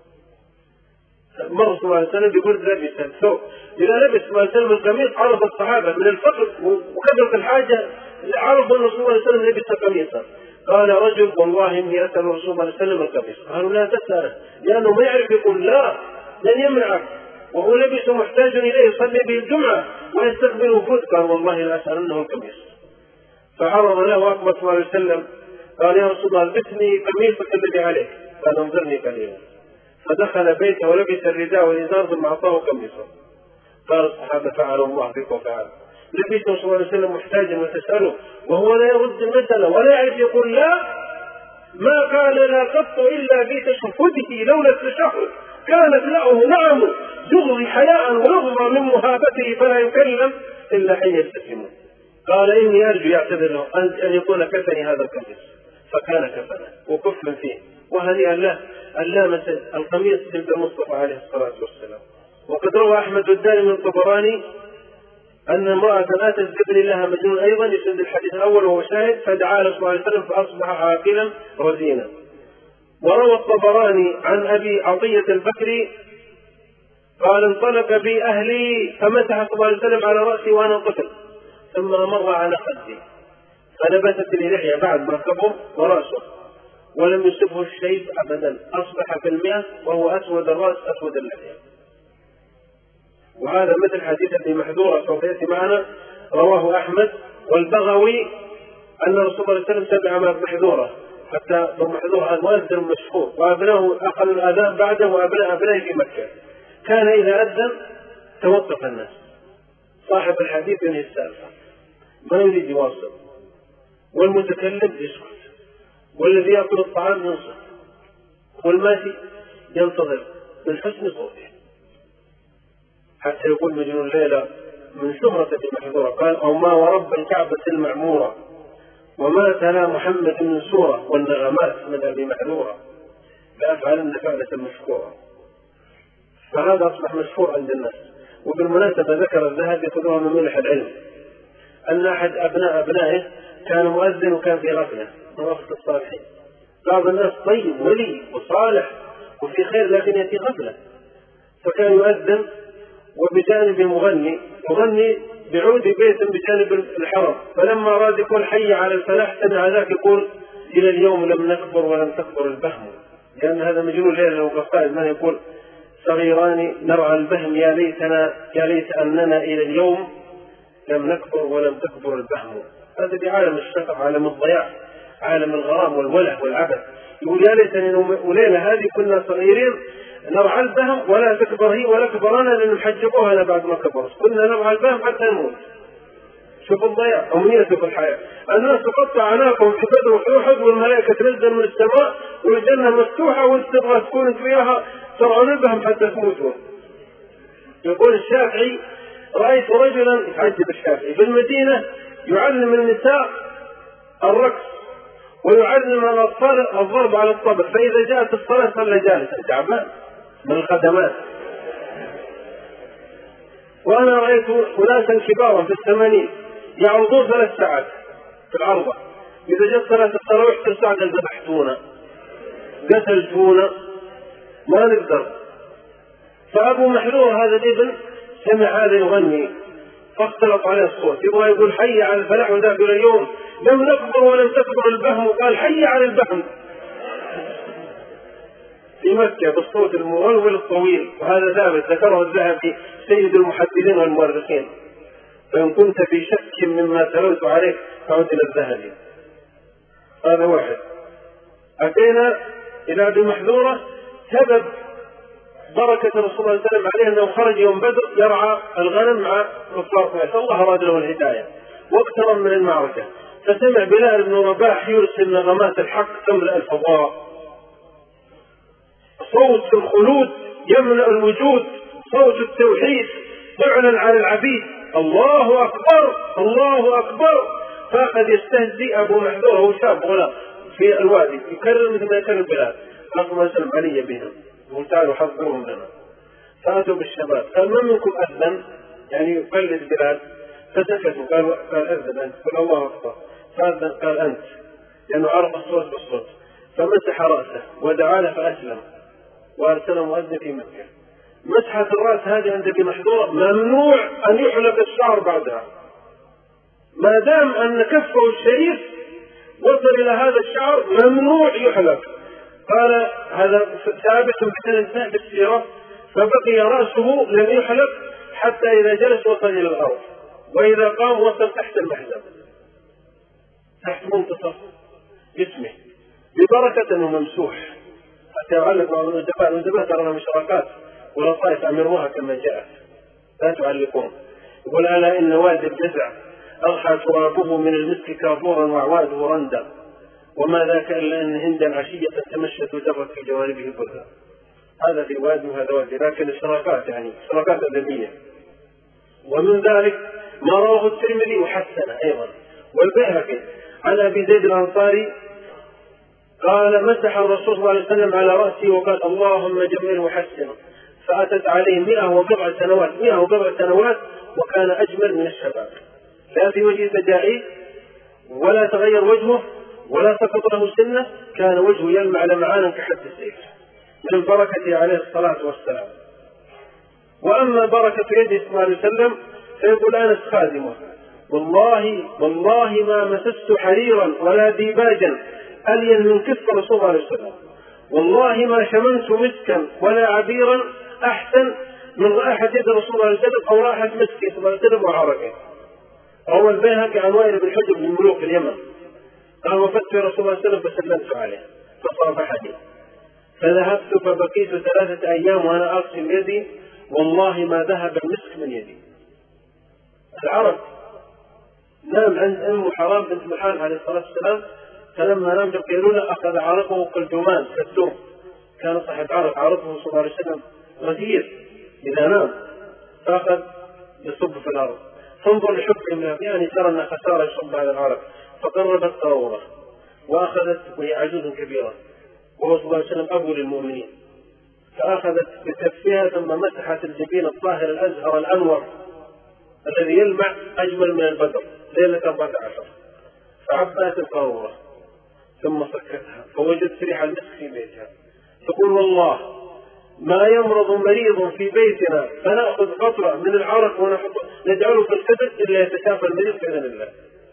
مر صلى الله عليه وسلم ببرد لبس الثوب، إذا لبس صلى الله عليه وسلم القميص عرف الصحابة من الفقر وكثرة الحاجة عرفوا أن رسول الله صلى الله عليه وسلم لبس قميصا. قال رجل: والله إني أسأل رسول الله صلى الله عليه وسلم القميص. قالوا: لا تسأله، لأنه ما يعرف يقول لا، لن يمنعك، وهو لبس محتاج إليه يصلي به الجمعة ويستقبل وفود. قال: والله لا أسألنه القميص. فعرض له أكبر صلى الله عليه وسلم قال: يا رسول الله البسني قميصك الذي عليك. قال: انظرني قليلا. فدخل بيته ولبس الرداء والإزار ثم أعطاه قميصا. قال الصحابة: فعل الله بك وفعل. لبسه صلى الله عليه وسلم محتاجا وتسأله وهو لا يرد المسألة ولا يعرف يقول لا. ما قال لا قط إلا في تشهده، لولا التشهد كانت له نعم زغري حياء ونظرا من مهابته فلا يكلم إلا حين يبتسم. قال: إني أرجو يعتذر له أن يكون كفني هذا القميص، فكان كفنا وكفنا فيه، وهنيئا له أن لامس القميص جلد المصطفى عليه الصلاة والسلام. وقد روى أحمد الدارمي الطبراني أن امرأة أتت بابن لها مجنون أيضا يسند الحديث الأول وهو شاهد، فدعا له صلى الله عليه وسلم فأصبح عاقلا رزينا. وروى الطبراني عن أبي عطية البكري قال انطلق بي أهلي فمسح صلى الله عليه وسلم على رأسي وأنا طفل ثم مر على خدي فنبتت لي لحية بعد ما كبر ورأسه ولم يصبه الشيب أبدا، أصبح في المئة وهو أسود الرأس أسود اللحية. وهذا مثل حديث ابن محذورة سوف يأتي معنا، رواه أحمد والبغوي أن رسول الله صلى الله عليه وسلم تبع مع ابن محذورة، حتى ابن محذورة مؤذن مشهور وأبناه أخذ الآذان بعده وأبناه في مكة، كان إذا أذن توقف الناس، صاحب الحديث ينهي السالفة ما يريد يواصل، والمتكلم يسكت، والذي يأكل الطعام ينصت، والماشي ينتظر من حسن صوته، حتى يقول مجنون الليلة من شهرة ابن محذورة قال أو ما ورب الكعبة المعمورة وما تلا محمد من سورة والنغمات من ابن محذورة لأفعلن فعلة مشكورة. فهذا أصبح مشهور عند الناس. وبالمناسبة ذكر الذهبي يقولون من ملح العلم أن أحد أبنائه كان مؤذن وكان في غفلة من غفلة الصالحين. بعض الناس طيب ولي وصالح وفي خير لكن يأتي غفلة، فكان يؤذن وبجانب مغني بعود بيت بجانب الحرم، فلما أراد يقول حي على الفلاح سمع ذاك يقول إلى اليوم لم نكبر ولم تكبر البهم، لأن هذا مجنون ليلة لو قصائد ما يقول صغيران نرعى البهم يا ليت أننا إلى اليوم لم نكبر ولم تكبر البهم. هذا بعالم الشقف، عالم الضياع، عالم الغرام والوله والعبث. يقول يا ليتني وليلة هذه كنا صغيرين نرعى البهم ولا تكبر هي ولا كبرنا لأن محجبوها بعد ما كبرت، كنا نرعى البهم حتى نموت. شوف الضياع، أمنيته في الحياة. الناس تقطع عناقهم في بدر وحوحد والملائكة تنزل من السماء والجنة مفتوحة وانت تبغى تكون فيها ترعون البهم حتى تموتوا. يقول الشافعي رأيت رجلا يعجب الشافعي في المدينة يعلم النساء الرقص ويعلم الأطفال الضرب على الطبل، فإذا جاءت الصلاة صلى جالسا تعبان من الخدمات. وأنا رأيت أناسا كبارا في 80 يعرضون 3 ساعات في العرضة، إذا جاءت صلاة التراويح 3 ساعات ذبحتونا قتلتونا ما نقدر. فأبو محذور هذا الابن سمع هذا يغني فاختلط عليه الصوت، يبغى يقول حي على الفلاح وذاك اليوم لم نكبر ولم تكبر البهم، وقال حي على البهم في مكة بالصوت المولول الطويل. وهذا ثابت ذكره الذهبي سيد المحدثين والمؤرخين، فإن كنت في شك مما تلوت عليك فعد إلى الذهبي. هذا واحد. أتينا إلى ابن محذورة سبب بركة رسول الله صلى الله عليه وسلم عليه أنه خرج يوم بدر يرعى الغنم مع كفار قريش، الله أراد له الهداية واقترب من المعركة، فسمع بلال بن رباح يرسل نغمات الحق تملأ الفضاء، صوت الخلود يملأ الوجود، صوت التوحيد يعلن على العبيد، الله أكبر الله أكبر. فقد يستهزئ أبو محذور وهو شاب غلام في الوادي يكرر مثل ما يكرر بلال، صلى الله عليه وسلم علي بهم وتعالوا حضرهم لنا. فأتوا بالشباب قال من منكم أذن يعني يقلد بلال، فسكتوا قال أذن أنت، قال الله أكبر، فأذن قال أنت، لأنه عرف الصوت بالصوت، فمسح رأسه ودعا له فأسلم وأرسل مؤذن في مكة. مسحة الرأس هذه عند ابن محذور ممنوع أن يحلق الشعر بعدها، ما دام أن كفه الشريف وصل إلى هذا الشعر ممنوع يحلق. قال هذا ثابت بسند بالسيرة، فبقي رأسه لم يحلق حتى إذا جلس وصل إلى الأرض، وإذا قام وصل تحت المحزب تحت منتصف جسمه ببركة أنه ممسوح، حتى يعلق بعض النجبات ترى مشاركات ولطائف أمروها كما جاءت لا تعلقون. يقول ألا إن وادي الجزع أرحى ترابه من المسك كافورا وعواده رندا، وما ذاك إلا أن هندا عشية تمشت وجرت في جوانبه بردا. هذا في وادي وهذا وادي، لكن الشراكات يعني شراكات أدبية. ومن ذلك ما رواه الترمذي وحسنه أيضا والبيهقي عن أبي زيد الأنصاري قال مسح الرسول صلى الله عليه وسلم على رأسه وقال اللهم جمله وحسنه، فأتت عليه 104 سنوات وكان أجمل من الشباب، لا في وجه تجاعيد ولا تغير وجهه ولا سقط له سنة كان وجهه يلمع لمعانا كحد السيف من بركته عليه الصلاة والسلام. وأما بركة يده صلى الله عليه وسلم فيقول أنس خادمه: والله ما مسست حريرا ولا ديباجا ألين من كف رسول الله عليه وسلم، والله ما شممت مسكا ولا عبيرا أحسن من رائحة يد رسول الله عليه وسلم أو رائحة مسكي صلى الله عليه وسلم وعرقه. روى البيهقي عن وائل بن حجر من ملوك اليمن قال: وفدت رسول الله صلى الله عليه وسلم فسلمت عليه فصافحني، فذهبت فبقيت 3 أيام وأنا أغسل يدي والله ما ذهب المسك من يدي. العرب نام عند أم حرام بنت ملحان عليه الصلاة والسلام، فلما نام القيلولة أخذ عرقه كالجمان كالدم، كان صاحب عرقه صلى الله عليه وسلم غزير إذا نام، فأخذ يصب في الأرض. فانظر لحكم يعني ترى أن خسارة يصب على العرق، فقربت قارورة وأخذت، وهي عجوز كبيرة وهو صلى الله عليه وسلم أبو للمؤمنين، فأخذت بكفها ثم مسحت الجبين الطاهر الأزهر الأنور الذي يلمع أجمل من البدر ليلة 14، فعبأت القارورة ثم سكتها فوجدت ريح المسك في بيتها. تقول: والله ما يمرض مريض في بيتنا فنأخذ قطرة من العرق ونجعله في الكبد إلا يتشافى المريض بإذن الله.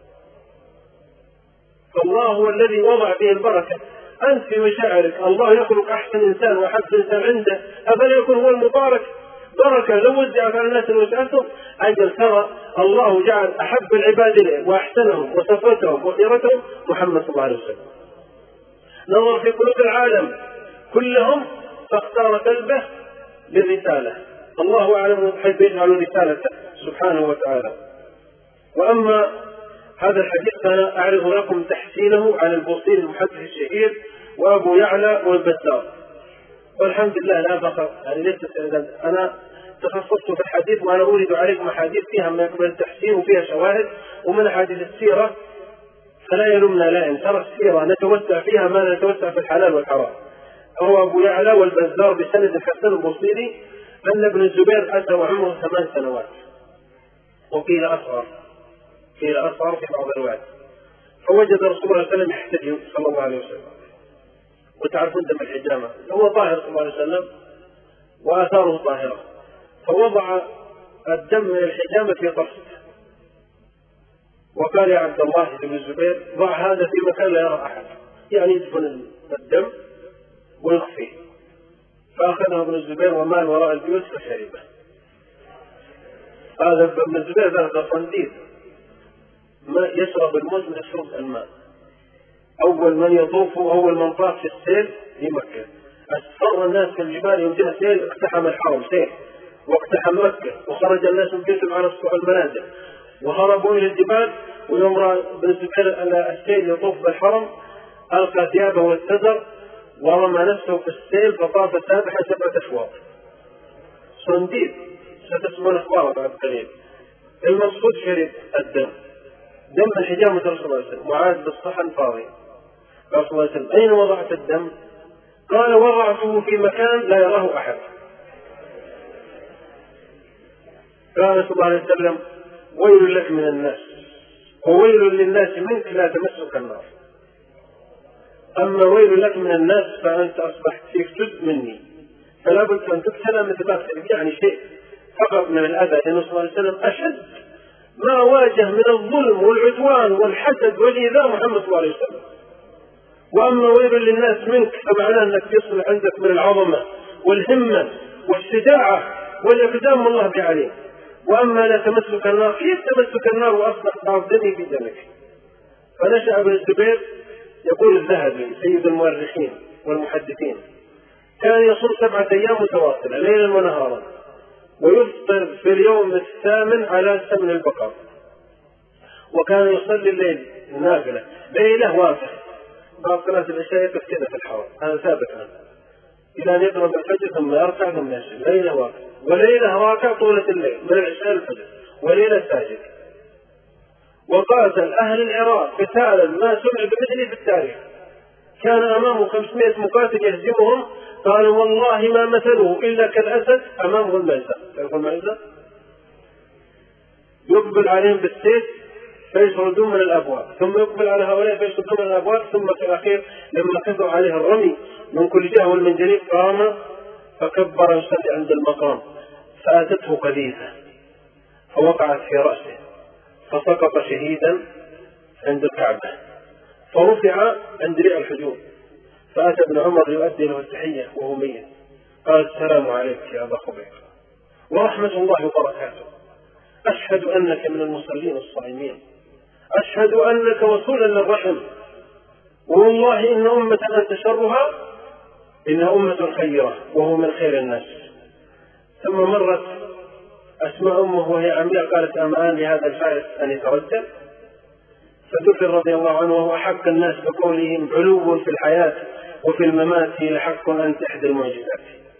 فالله هو الذي وضع به البركة. أنت في مشاعرك الله يخلق أحسن إنسان وأحب إنسان عنده، أفلا يكون هو المبارك بركة لو وزعت على الناس وسألتهم؟ أجل ترى الله جعل أحب العباد إليه وأحسنهم وصفوتهم وخيرتهم محمد صلى الله عليه وسلم. نظر في قلوب العالم كلهم فاختار قلبه للرسالة، الله أعلم حيث يجعل رسالته سبحانه وتعالى. وأما هذا الحديث فأنا أعرض لكم تحسينه عن البوصيري المحدث الشهير وأبو يعلى والبزار، والحمد لله لا فخر، يعني ليس أنا تخصصت في الحديث وأنا أريد عليكم أحاديث فيها من التحسين وفيها شواهد، ومن حديث السيرة فلا يلمنا لائم، ترى السيرة نتوسع فيها ما لا نتوسع في الحلال والحرام. هو أبو يعلى والبزار بسند حسن البوصيري أن ابن الزبير أتى وعمره 8 سنوات، وقيل أصغر في بعض الروايات، فوجد رسول الله صلى الله عليه وسلم يحتجم صلى الله عليه وسلم، وتعرفون دم الحجامة هو طاهر صلى الله عليه وسلم وآثاره طاهرة، فوضع الدم من الحجامة في طرسه وقال: يا عبد الله بن الزبير ضع هذا في مكان لا يرى أحد، يعني يدفن الدم ويخفيه. فأخذه ابن الزبير ومال وراء البيوت فشربه. هذا ابن الزبير ذهب صنديد ما يشرب الموت من شرب الماء، أول من يطوف أول من طاف في السيل في مكة، أسفر الناس في الجبال يوم جاء سيل اقتحم الحرم سيل واقتحم مكة، وخرج الناس من بيوتهم على سطوح المنازل وهربوا إلى الجبال. ويوم رأى ابن الزبير السيل يطوف بالحرم ألقى ثيابه والسدر ورمى نفسه في السيل فطاف سابحا 7 أشواط. صنديد ستسمون أخباره بعد قليل. المقصود شرب الدم، دم الحجامة رسول الله صلى الله عليه وسلم، وعاد بالصحن فاضي. رسول الله صلى الله عليه وسلم: أين وضعت الدم؟ قال: وضعته في مكان لا يراه أحد. قال رسول الله عليه وسلم: ويل لك من الناس وويل للناس منك لا تمسك النار. أما ويل لك من الناس فأنت أصبحت فيك جزء مني، فلا بد أن تبتلى مثل ما يعني شيء فقط من الأذى، لأنه صلى الله عليه وسلم أشد ما واجه من الظلم والعدوان والحسد والإيذاء محمد صلى الله عليه وسلم. وأما ويل للناس منك فمعناه أنك يصل عندك من العظمة والهمة والشجاعة والإقدام الله بعليه. وأما لا تمسك النار، كيف تمسك النار وأصبح بعض دمي في دمك؟ فنشأ ابن الزبير، يقول الذهبي سيد المؤرخين والمحدثين، كان يصوم 7 أيام متواصلة ليلا ونهارا، ويفطر في اليوم الثامن على سمن البقر، وكان يصلي الليل النافلة ليلة واقع، بعد صلاة العشاء يقف كذا في الحرم، هذا ثابت عنه، إلى أن يقرب الفجر ثم يركع ثم يسجد، ليلة واقع، وليلة راكع طولة الليل من العشاء الفجر، وليلة ساجد. وقاتل أهل العراق قتالا ما سمع بمثله في التاريخ، كان أمامه 500 مقاتل يهزمهم، قالوا والله ما مثله إلا كالأسد أمامه المعزة. تعرفون المعزة؟ يقبل عليهم بالسيف فيصعدون من الأبواب، ثم يقبل على هؤلاء فيصعدون من الأبواب، ثم في الأخير لما كثر عليه الرمي من كل جهة والمنجنيق قام فكبر يصلي عند المقام، فأتته قذيفة فوقعت في رأسه فسقط شهيدا عند الكعبة، فرفع عند رئة الحجور، فأتى ابن عمر يؤدي له التحية وهو ميت، قال: السلام عليك يا أبا خبيب ورحمة الله وبركاته، أشهد أنك من المصلين الصائمين، أشهد أنك وصولا للرحم، والله إن أمة أنت شرها إنها أمة خيرة وهو من خير الناس. ثم مرت أسماء أمه وهي عمياء، قالت: أمان لهذا الفارس أن يترجل؟ فذكر رضي الله عنه وهو أحق الناس بقولهم علو في الحياة وفي الممات لحق أن تحدى المعجزات.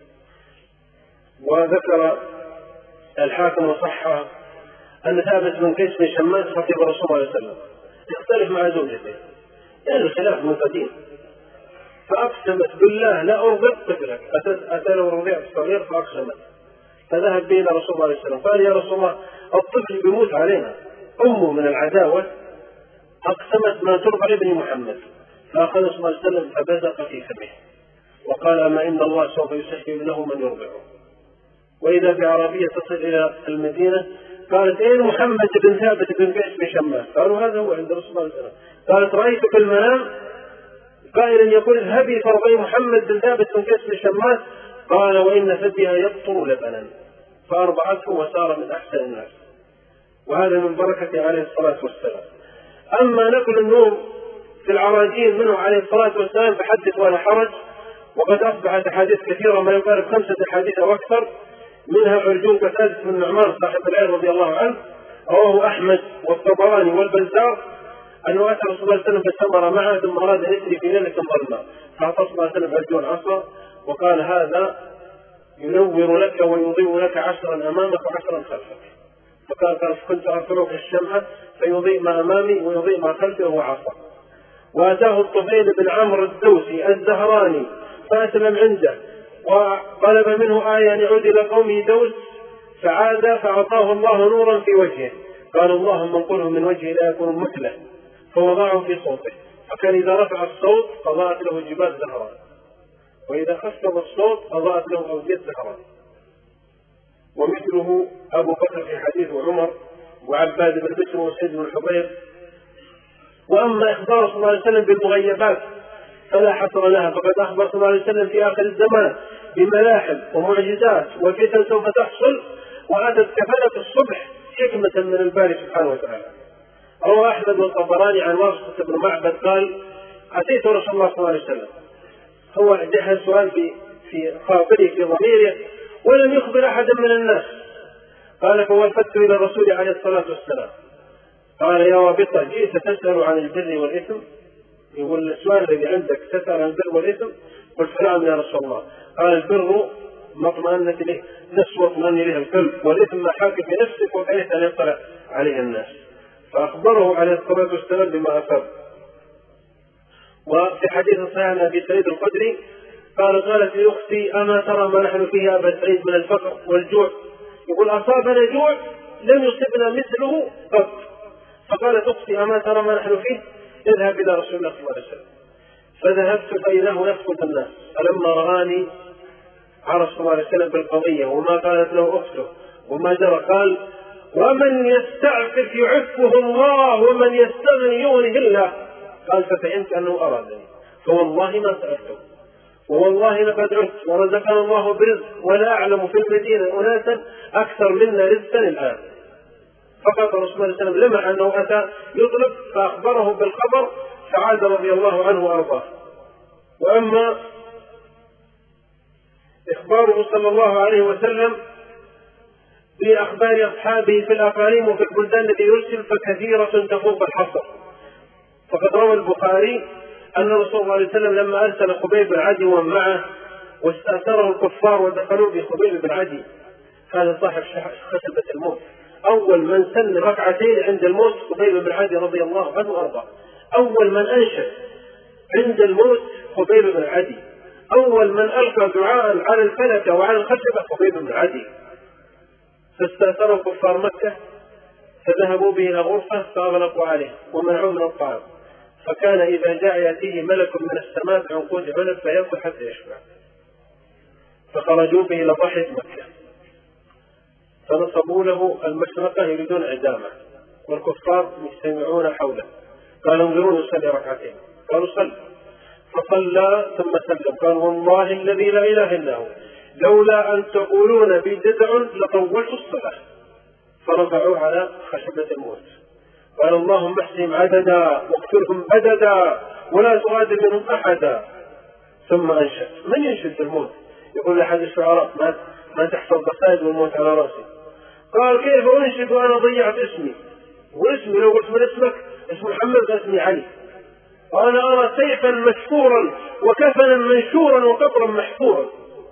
وذكر الحاكم وصحه أن ثابت بن قيس بن شماس خطيب الرسول صلى الله عليه وسلم يختلف مع زوجته، يعني الخلاف من قديم، فأقسمت بالله لا أرضع طفلك، أتى له الرضيع الصغير فأقسمت، فذهب به إلى رسول الله صلى الله عليه وسلم قال: يا رسول الله الطفل بيموت علينا، أمه من العداوة أقسمت ما ترضع ابن محمد، فأخذ صلى الله عليه وسلم فبزق في فمه وقال: أما إن الله سوف يسهل له من يرضعه. وإذا بعربية تصل إلى المدينة قالت: أين محمد بن ثابت بن قيس بن شماس؟ قالوا: هذا هو عند رسول الله صلى الله عليه وسلم. قالت: رأيت في المنام قائلا يقول: اذهبي فارضعي محمد بن ثابت بن قيس بن شماس. قال: وإن ثديها يقطر لبنا، فأرضعته وصار من أحسن الناس. وهذا من بركة عليه الصلاة والسلام. أما نقل النور في العراجين منه عليه الصلاة والسلام فحدث ولا حرج، وقد أصبحت أحاديث كثيرة ما يقارب 5 أحاديث أو أكثر، منها عرجون قتادة بن النعمان صاحب العين رضي الله عنه، رواه أحمد والطبراني والبزار أنه أتى رسول الله صلى الله عليه وسلم بالثمرة معه ثم أراد أن يسري في ليلة ظلماء، فأعطى صلى الله عليه وسلم عرجون عصا وقال: هذا ينور لك ويضيء لك 10 أمامك و10 خلفك. فقال: كنت أرفعك الشمعة فيضيء ما أمامي ويضيء ما خلفي وهو عصا. وأتاه الطفيل بن عمرو الدوسي الزهراني فأسلم عنده وطلب منه آية أن يعود إلى قومه دوس، فعاد فأعطاه الله نورا في وجهه، قال: اللهم انقله من وجهه لا يكون مثله، فوضعه في صوته، فكان إذا رفع الصوت أضاءت له جبال زهران، وإذا خفض الصوت أضاءت له أودية زهران. ومثله أبو بكر في حديث عمر وعباد بن بشر وسيد بن الحبيب. وأما إخبار صلى الله عليه وسلم بالمغيبات فلا حصر لها، فقد أخبر صلى الله عليه وسلم في آخر الزمان بملاحم ومعجزات وفتن سوف تحصل، وأتت كفلة الصبح حكمة من الباري سبحانه وتعالى. روى أحمد والطبراني عن واسطة بن معبد قال: أتيت رسول الله صلى الله عليه وسلم، هو جهز سؤال في خاطره في ضميره ولم يخبر أحدا من الناس، قال: فوفدت إلى الرسول عليه الصلاة والسلام، قال: يا رابطة جئت تسأل عن البر والإثم؟ يقول: السؤال الذي عندك تسأل عن البر والإثم؟ قلت: نعم يا رسول الله. قال: البر ما اطمأنت إليه نفس واطمأن إليه القلب، والإثم ما حاك في نفسك وكرهت أن يطلع عليه الناس. فأخبره عليه الصلاة والسلام بما أصاب. وفي حديث صحيح عن أبي سعيد الخدري قال: قالت لي أختي: أما ترى ما نحن فيه يا أبا سعيد من الفقر والجوع؟ يقول: أصابنا جوع لم يصبنا مثله قط. فقالت أختي: أما ترى ما نحن فيه؟ اذهب إلى رسول الله صلى الله عليه وسلم. فذهبت فإذاه يخطب الناس، فلما رآني عرف صلى الله عليه وسلم بالقضية وما قالت له أخته وما جرى، قال: ومن يستعفف يعفه الله ومن يستغني يغنه الله. قال: ففهمت أنه أرادني، فوالله ما سألته، ووالله لقد عدت ورزقنا الله برزق ولا أعلم في المدينة أناسا أكثر منا رزقا الآن. فقط رسول الله صلى الله عليه وسلم لمع أنه أتى يطلب فأخبره بالخبر، فعاد رضي الله عنه وأرضاه. وأما إخباره صلى الله عليه وسلم بأخبار أصحابه في الأقاليم وفي البلدان التي يرسل فكثيرة تفوق الحصر. فقد روى البخاري أن رسول الله عليه وسلم لما أرسل خبيب بن عدي ومن معه واستأثره الكفار ودخلوا بخبيب بن عدي، هذا صاحب خشبة الموت، أول من سن ركعتين عند الموت خبيب بن عدي رضي الله عنه وأرضاه، أول من أنشد عند الموت خبيب بن عدي، أول من ألقى دعاء على الفلكة وعلى الخشبة خبيب بن عدي. فاستأثروا كفار مكة فذهبوا به إلى غرفة فأغلقوا عليه ومنعوه من الطعام، فكان إذا جاء يأتيه ملك من السماء بعنقود عنب فيأكل حتى يشبع. فخرجوا به إلى ضاحية مكة فنصبوا له المشرقة يريدون إعدامه، والكفار يجتمعون حوله، قالوا انظروا يصلي ركعتين، قالوا صل، فصلى ثم سلم، قال والله الذي لا إله إلا هو لولا أن تقولون بي جدع لطولت الصلاة. فرفعوه على خشبة الموت، قال اللهم احصهم عددا واقتلهم بددا ولا تغادر منهم أحدا. ثم أنشد، من ينشد الموت؟ يقول لأحد الشعراء ما تحفظ قصائد والموت على رأسي. قال كيف أنشد وأنا ضيعت اسمي، واسمي لو قلت من اسمك اسم محمد اسمي علي، وأنا أرى سيفا مشفورا وكفنا منشورا وقبرا محفورا.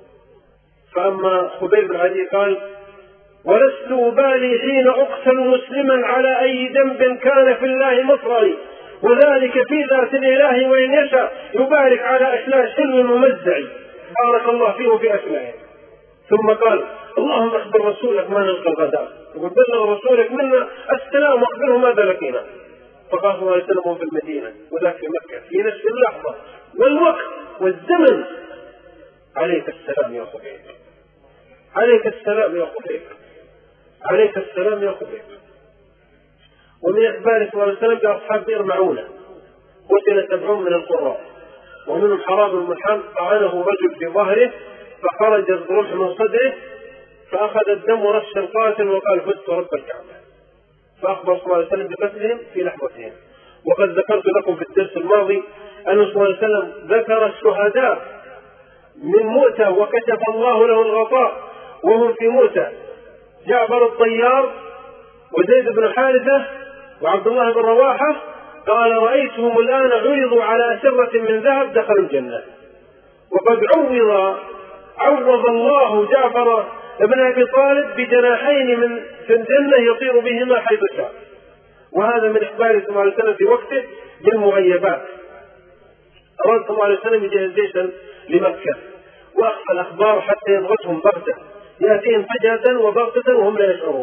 فأما خبيب بن عدي قال ولست أبالي حين أقتل مسلما على أي ذنب كان في الله مصرعي، وذلك في ذات الإله وإن يشاء يبارك على أشلاء شل ممزعي، بارك الله فيه وفي أشلائه. ثم قال اللهم اخبر رسولك ما نلقى الغداء، يقول بلغ رسولك منا السلام واخبره ماذا لقينا. فقال صلى الله عليه وسلم في المدينة وذاك في مكة في نفس اللحظة والوقت والزمن عليك السلام يا خبيب، عليك السلام يا خبيب، عليك السلام يا خبيب. ومن أخبار صلى الله عليه وسلم بأصحاب بئر معونة قتل 70 من القراء، ومنهم حرام بن ملحان طعنه رجل في ظهره فخرج الرمح من صدره فأخذ الدم ورش القاتل وقال فزت رب الكعبة. فأخبر صلى الله عليه وسلم بقتلهم في لحظتهم. وقد ذكرت لكم في الدرس الماضي أن صلى الله عليه وسلم ذكر الشهداء من مؤتة وكشف الله له الغطاء وهم في مؤتة، جعفر الطيار وزيد بن حارثة وعبد الله بن رواحة، قال رأيتهم الآن عرضوا على أسرة من ذهب دخلوا الجنة. وقد عوض الله جعفر ابن أبي طالب بجناحين من في الجنة يطير بهما حيث شاء. وهذا من إخباره صلى الله عليه وسلم في وقته بالمغيبات. أراد صلى الله عليه وسلم يجهز جيشا لمكة وأخفى الأخبار حتى يضغطهم بغتة، يأتيهم فجأة وبغتة وهم لا يشعرون،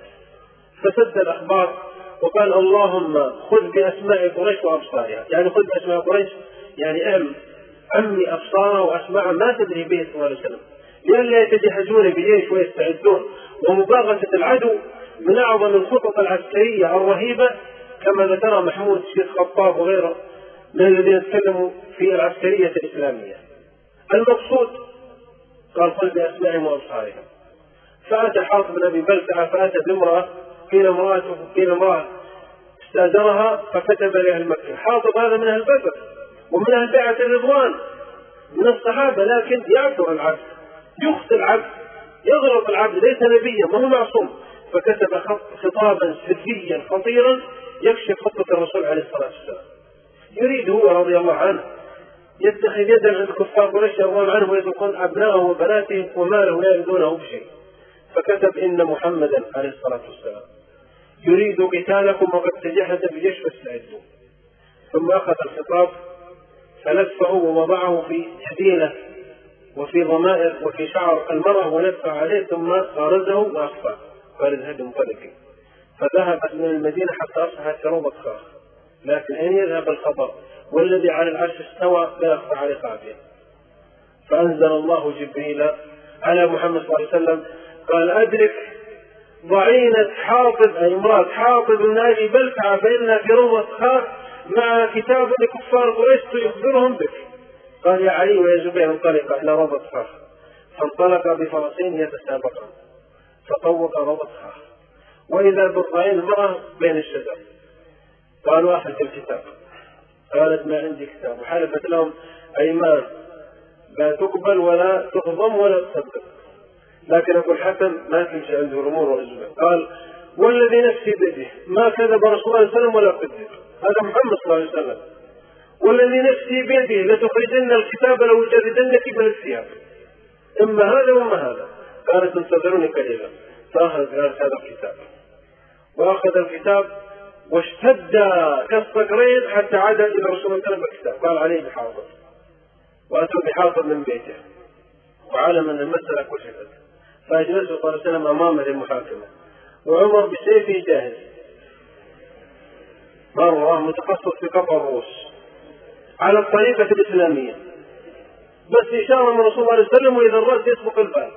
فسد الأخبار وقال اللهم خذ بأسماء قريش وأبصارها، يعني خذ بأسماء قريش يعني أمي أبصارها وأسماء ما تدري به صلى الله عليه وسلم، لئلا يتجهزون بجيش ويستعدون. ومباغتة العدو من أعظم الخطط العسكرية الرهيبة كما ذكر محمود الشيخ خطاب وغيره من الذين تكلموا في العسكرية الإسلامية. المقصود قال خذ بأسمائهم وأبصارهم. فأتى حاطب بن أبي بلتعة فأتى بامرأة قيل امرأة استأجرها فكتب لأهل مكة. حاطب هذا من أهل بدر ومن أهل بيعة الرضوان من الصحابة، لكن يعثر العبد، يخطئ العبد، يغلط العبد، ليس نبيا وهو معصوم. فكتب خطابا سريا خطيرا يكشف خطة الرسول عليه الصلاة والسلام. يريد هو رضي الله عنه يتخذ يدا عند كفار قريش يرضون عنه ويذوقون أبنائه وبناته وماله لا يريدونه بشيء. فكتب إن محمدا عليه الصلاة والسلام يريد قتالكم وقد تجهز بجيش فاستعدوا. ثم أخذ الخطاب فلفه ووضعه في جبينه وفي ضمائر وفي شعر المرأة ولفه عليه ثم غرزه وأخفاه، قال اذهب انطلقي. فذهبت من المدينة حتى أصبحت كروبة خاخ، لكن أين يذهب الخبر والذي على العرش استوى لا يخفى على رقابه. فأنزل الله جبريل على محمد صلى الله عليه وسلم قال أدرك ضعينة حاطب أي امرأة حاطب بن أبي بلتعة فإنها في روضة خاخ مع كتاب لكفار قريش يخبرهم بك. قال يا علي ويا زبير انطلق إلى روضة خاخ، فانطلق بفرسين يتسابقان فطوق روضة خاخ، وإذا بالضعين امرأة بين الشجر. قالوا أخذ الكتاب، قالت ما عندي كتاب، وحلفت لهم أيمان لا تقبل ولا تهضم ولا تصدق. لكن أبو الحسن ما تمشي عنده الأمور والأزمة. قال والذي نفسي بيده ما كذب رسول الله صلى الله عليه وسلم ولا كذب، هذا محمد صلى الله عليه وسلم. والذي نفسي بيده لتخرجن الكتاب لو جردنك من الثياب، إما هذا وإما هذا. قالت انتظروني قليلا. فأخذ هذا الكتاب وأخذ الكتاب واشتد كالصقرين حتى عاد إلى رسول الله صلى الله عليه وسلم الكتاب. قال عليه بحاطب، وأتوا بحاطب من بيته وعلم أن المسألة كشفت. فأجلسه صلى الله عليه وسلم أمام المحاكمة وعمر بسيفه جاهز مرة متخصص في قطع الرؤوس على الطريقة الإسلامية، بس إشارة من رسول الله عليه وسلم وإذا الرأس يسبق البال.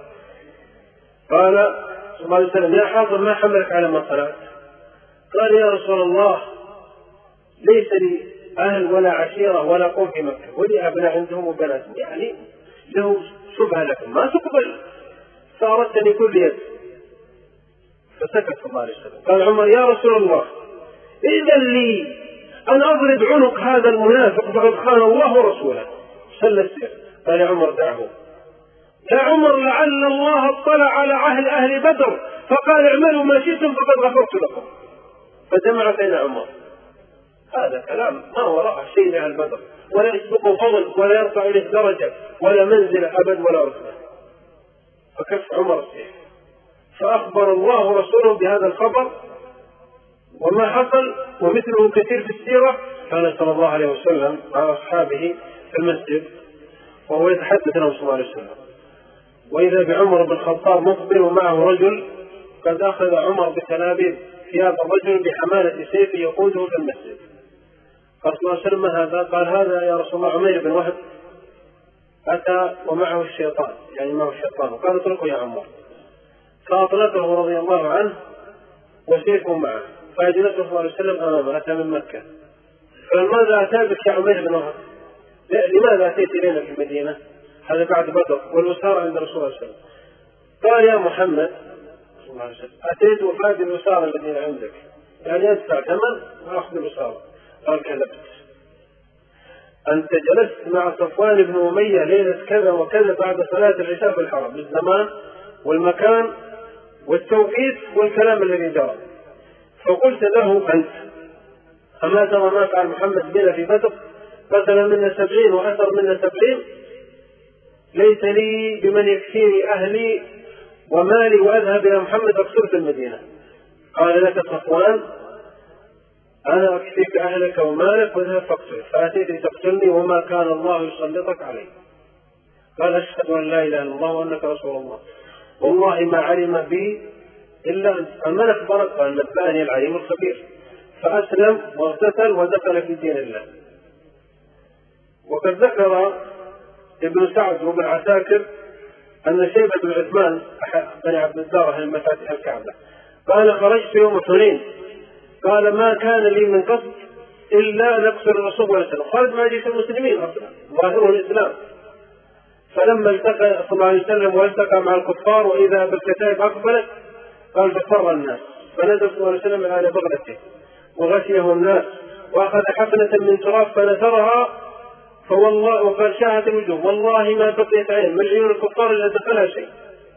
قال صلى الله عليه وسلم: يا حاطب ما حملك على ما صنعت؟ قال: يا رسول الله ليس لي أهل ولا عشيرة ولا قوم في مكة، ولي أبناء عندهم وبنات، يعني له شبهة لكم ما تقبل، فأردتني كل يد. فسكت صلى الله عليه وسلم. قال عمر: يا رسول الله إذن لي أن أضرب عنق هذا المنافق فقد خان الله ورسوله. سل السيف. قال: يا عمر دعه، يا عمر لعل الله اطلع على أهل بدر فقال اعملوا ما شئتم فقد غفرت لكم. فجمع بين عمر. هذا كلام ما وراء شيء عن بدر، ولا يسبقه فضل ولا يرفع إليه درجة ولا منزلة أبد ولا رتبة. فكف عمر السيف، فأخبر الله ورسوله بهذا الخبر وما حصل، ومثله كثير في السيرة. كان صلى الله عليه وسلم مع أصحابه في المسجد وهو يتحدث لهم صلى الله عليه وسلم، وإذا بعمر بن الخطاب مقبل ومعه رجل قد أخذ عمر بتنابيب ثياب الرجل بحمالة سيف يقوده في المسجد. قال صلى الله عليه وسلم: ما هذا؟ قال: هذا يا رسول الله عمير بن وهب أتى ومعه الشيطان، يعني معه الشيطان. قال: اتركه يا عمر. فأطلقه رضي الله عنه وسيفه معه، فأجلسه صلى الله عليه وسلم أمامه. أتى من مكة. قال: ماذا أتى بك يا عمير بن وهب؟ لماذا أتيت إلينا في المدينة؟ هذا بعد بدر والوسارة عند رسول الله صلى الله عليه وسلم. قال: يا محمد صلى الله عليه وسلم أتيت وفاد الوسارة الذين عندك، يعني أدفع ثمن وأخذ الوسارة. قال: كذبت، أنت جلست مع صفوان بن أمية ليلة كذا وكذا بعد صلاة العشاء في الحرم، بالزمان والمكان والتوقيت والكلام الذي جرى، فقلت له: أنت أما ترى ما فعل محمد بنا في بدر؟ قتل منا 70 وأثر منا 70، ليس لي بمن يكفيني أهلي ومالي وأذهب إلى محمد أقتل في المدينة. قال: لك صفوان، أنا أكفيك أهلك ومالك واذهب فاقتل. فأتيت لتقتلني وما كان الله يسلطك علي. قال: أشهد أن لا إله إلا الله وأنك رسول الله، والله ما علم بي إلا أنت. أما أخبرك؟ قال: نبأني العليم الخبير. فأسلم واغتسل ودخل في دين الله. وقد ذكر ابن سعد وابن عساكر أن شيبة بن عثمان بن عبد الدار أهل مفاتيح الكعبة قال: خرجت يوم حنين، قال: ما كان لي من قصد إلا نقصر الرسول صلى الله عليه وسلم، خرج مع جيش المسلمين أصلا ظاهره الإسلام. فلما التقى صلى الله عليه وسلم والتقى مع الكفار وإذا بالكتائب أقبلت، قال: ففر الناس، فنزل صلى الله عليه وسلم على بغلته وغشيه الناس وأخذ حفنة من تراب فنثرها، فوالله وقال: شاهت الوجوه والله ما بقيت عين من عيون الكفار إلا دخلها شيء.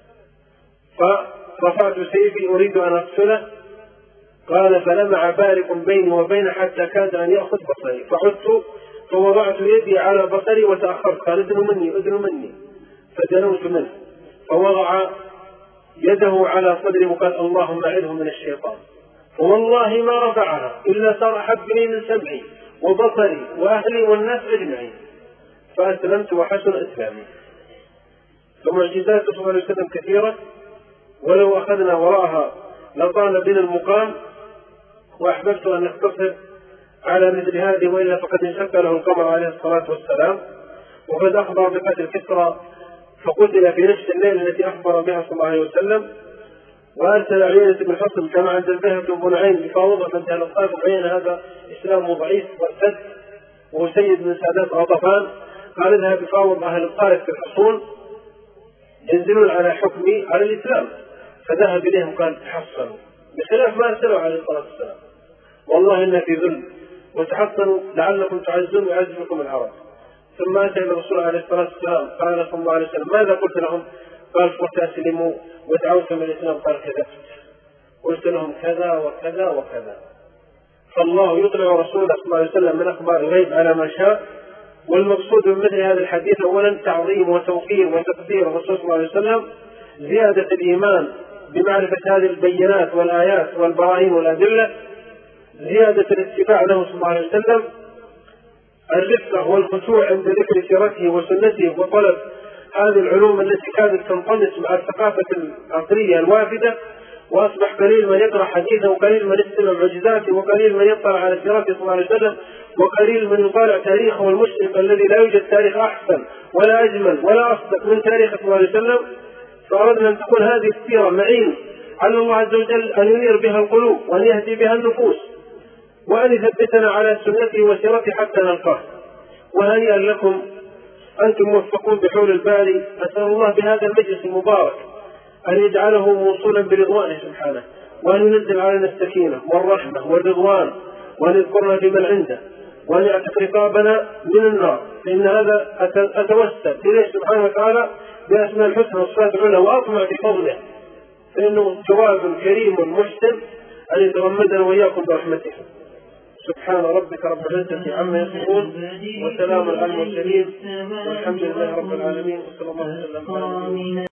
فرفعت سيفي أريد أن أقتله، قال: فلمع بارق بيني وبين حتى كاد أن يأخذ بصري، فعدت فوضعت يدي على بصري وتأخرت، قال: ادنوا مني، فدنوت منه، فوضع يده على صدري وقال: اللهم أعذه من الشيطان، فوالله ما رفعها إلا صار أحب لي من سمعي وبصري وأهلي والناس أجمعين. فأسلمت وحسن إسلامي. فمعجزات صلى الله عليه وسلم كثيرة، ولو أخذنا وراءها لطال بنا المقام، وأحببت أن نقتصر على مثل هذه، وإلا فقد انشق له القمر عليه الصلاة والسلام. وقد أخبر بقتل كسرى فقتل في نفس الليلة التي أخبر بها صلى الله عليه وسلم. وأرسل عيينة بن حصن كما عند البيهقي وابن عين بفاوضة من أهل الطائف، وعين هذا إسلام ضعيف وارتد وهو سيد من سادات غطفان، قال: اذهب بفاوض أهل الطائف في الحصون ينزلون على حكمي على الإسلام. فذهب إليهم قال: تحصنوا، بخلاف ما أرسلوا عليه الصلاة والسلام، والله إن في ذل، وتحصنوا لعلكم تعزون ويعزكم العرب. ثم أتى إلى الرسول عليه الصلاة والسلام قال صلى الله عليه وسلم: ماذا قلت لهم؟ قال: قلت أسلموا ودعوتهم الإسلام. قال: كذبت، قلت لهم كذا وكذا وكذا. فالله يطلع رسوله صلى الله عليه وسلم من أخبار الغيب على ما شاء. والمقصود من مثل هذا الحديث أولا تعظيم وتوقير وتقدير الرسول صلى الله عليه وسلم، زيادة الإيمان بمعرفة هذه البينات والآيات والبراهين والأدلة، زيادة الاتباع له صلى الله عليه وسلم، الرفقة والخشوع عند ذكر سيرته وسنته وطلب هذه العلوم التي كانت تنطمس مع الثقافة العصرية الوافدة، وأصبح قليل من يقرأ حديثه، وقليل من يستمع معجزاته، وقليل من يطلع على سيرته صلى الله عليه وسلم، وقليل من يطالع تاريخه المشرق الذي لا يوجد تاريخ أحسن ولا أجمل ولا أصدق من تاريخ صلى الله عليه وسلم. فأردنا أن تكون هذه السيرة معين على الله عز وجل أن ينير بها القلوب وأن يهدي بها النفوس وأن يثبتنا على سنته وسيرته حتى نلقاه. وهنيئا لكم، أنتم موفقون بحول الباري. أسأل الله بهذا المجلس المبارك أن يجعله موصولا برضوانه سبحانه، وأن ينزل علينا السكينة والرحمة والرضوان، وأن يذكرنا بمن عنده، وأن يعتق رقابنا من النار. فإن هذا أتوسل إليه سبحانه وتعالى بأسماء الحسنى والصفات العلى، وأطمع في فضله، فإنه جواب كريم محسن أن يتغمدنا وإياكم برحمته. سبحان ربك رب العزة عما يصفون، وسلام على المرسلين، والحمد لله رب العالمين، وصلى الله وسلم على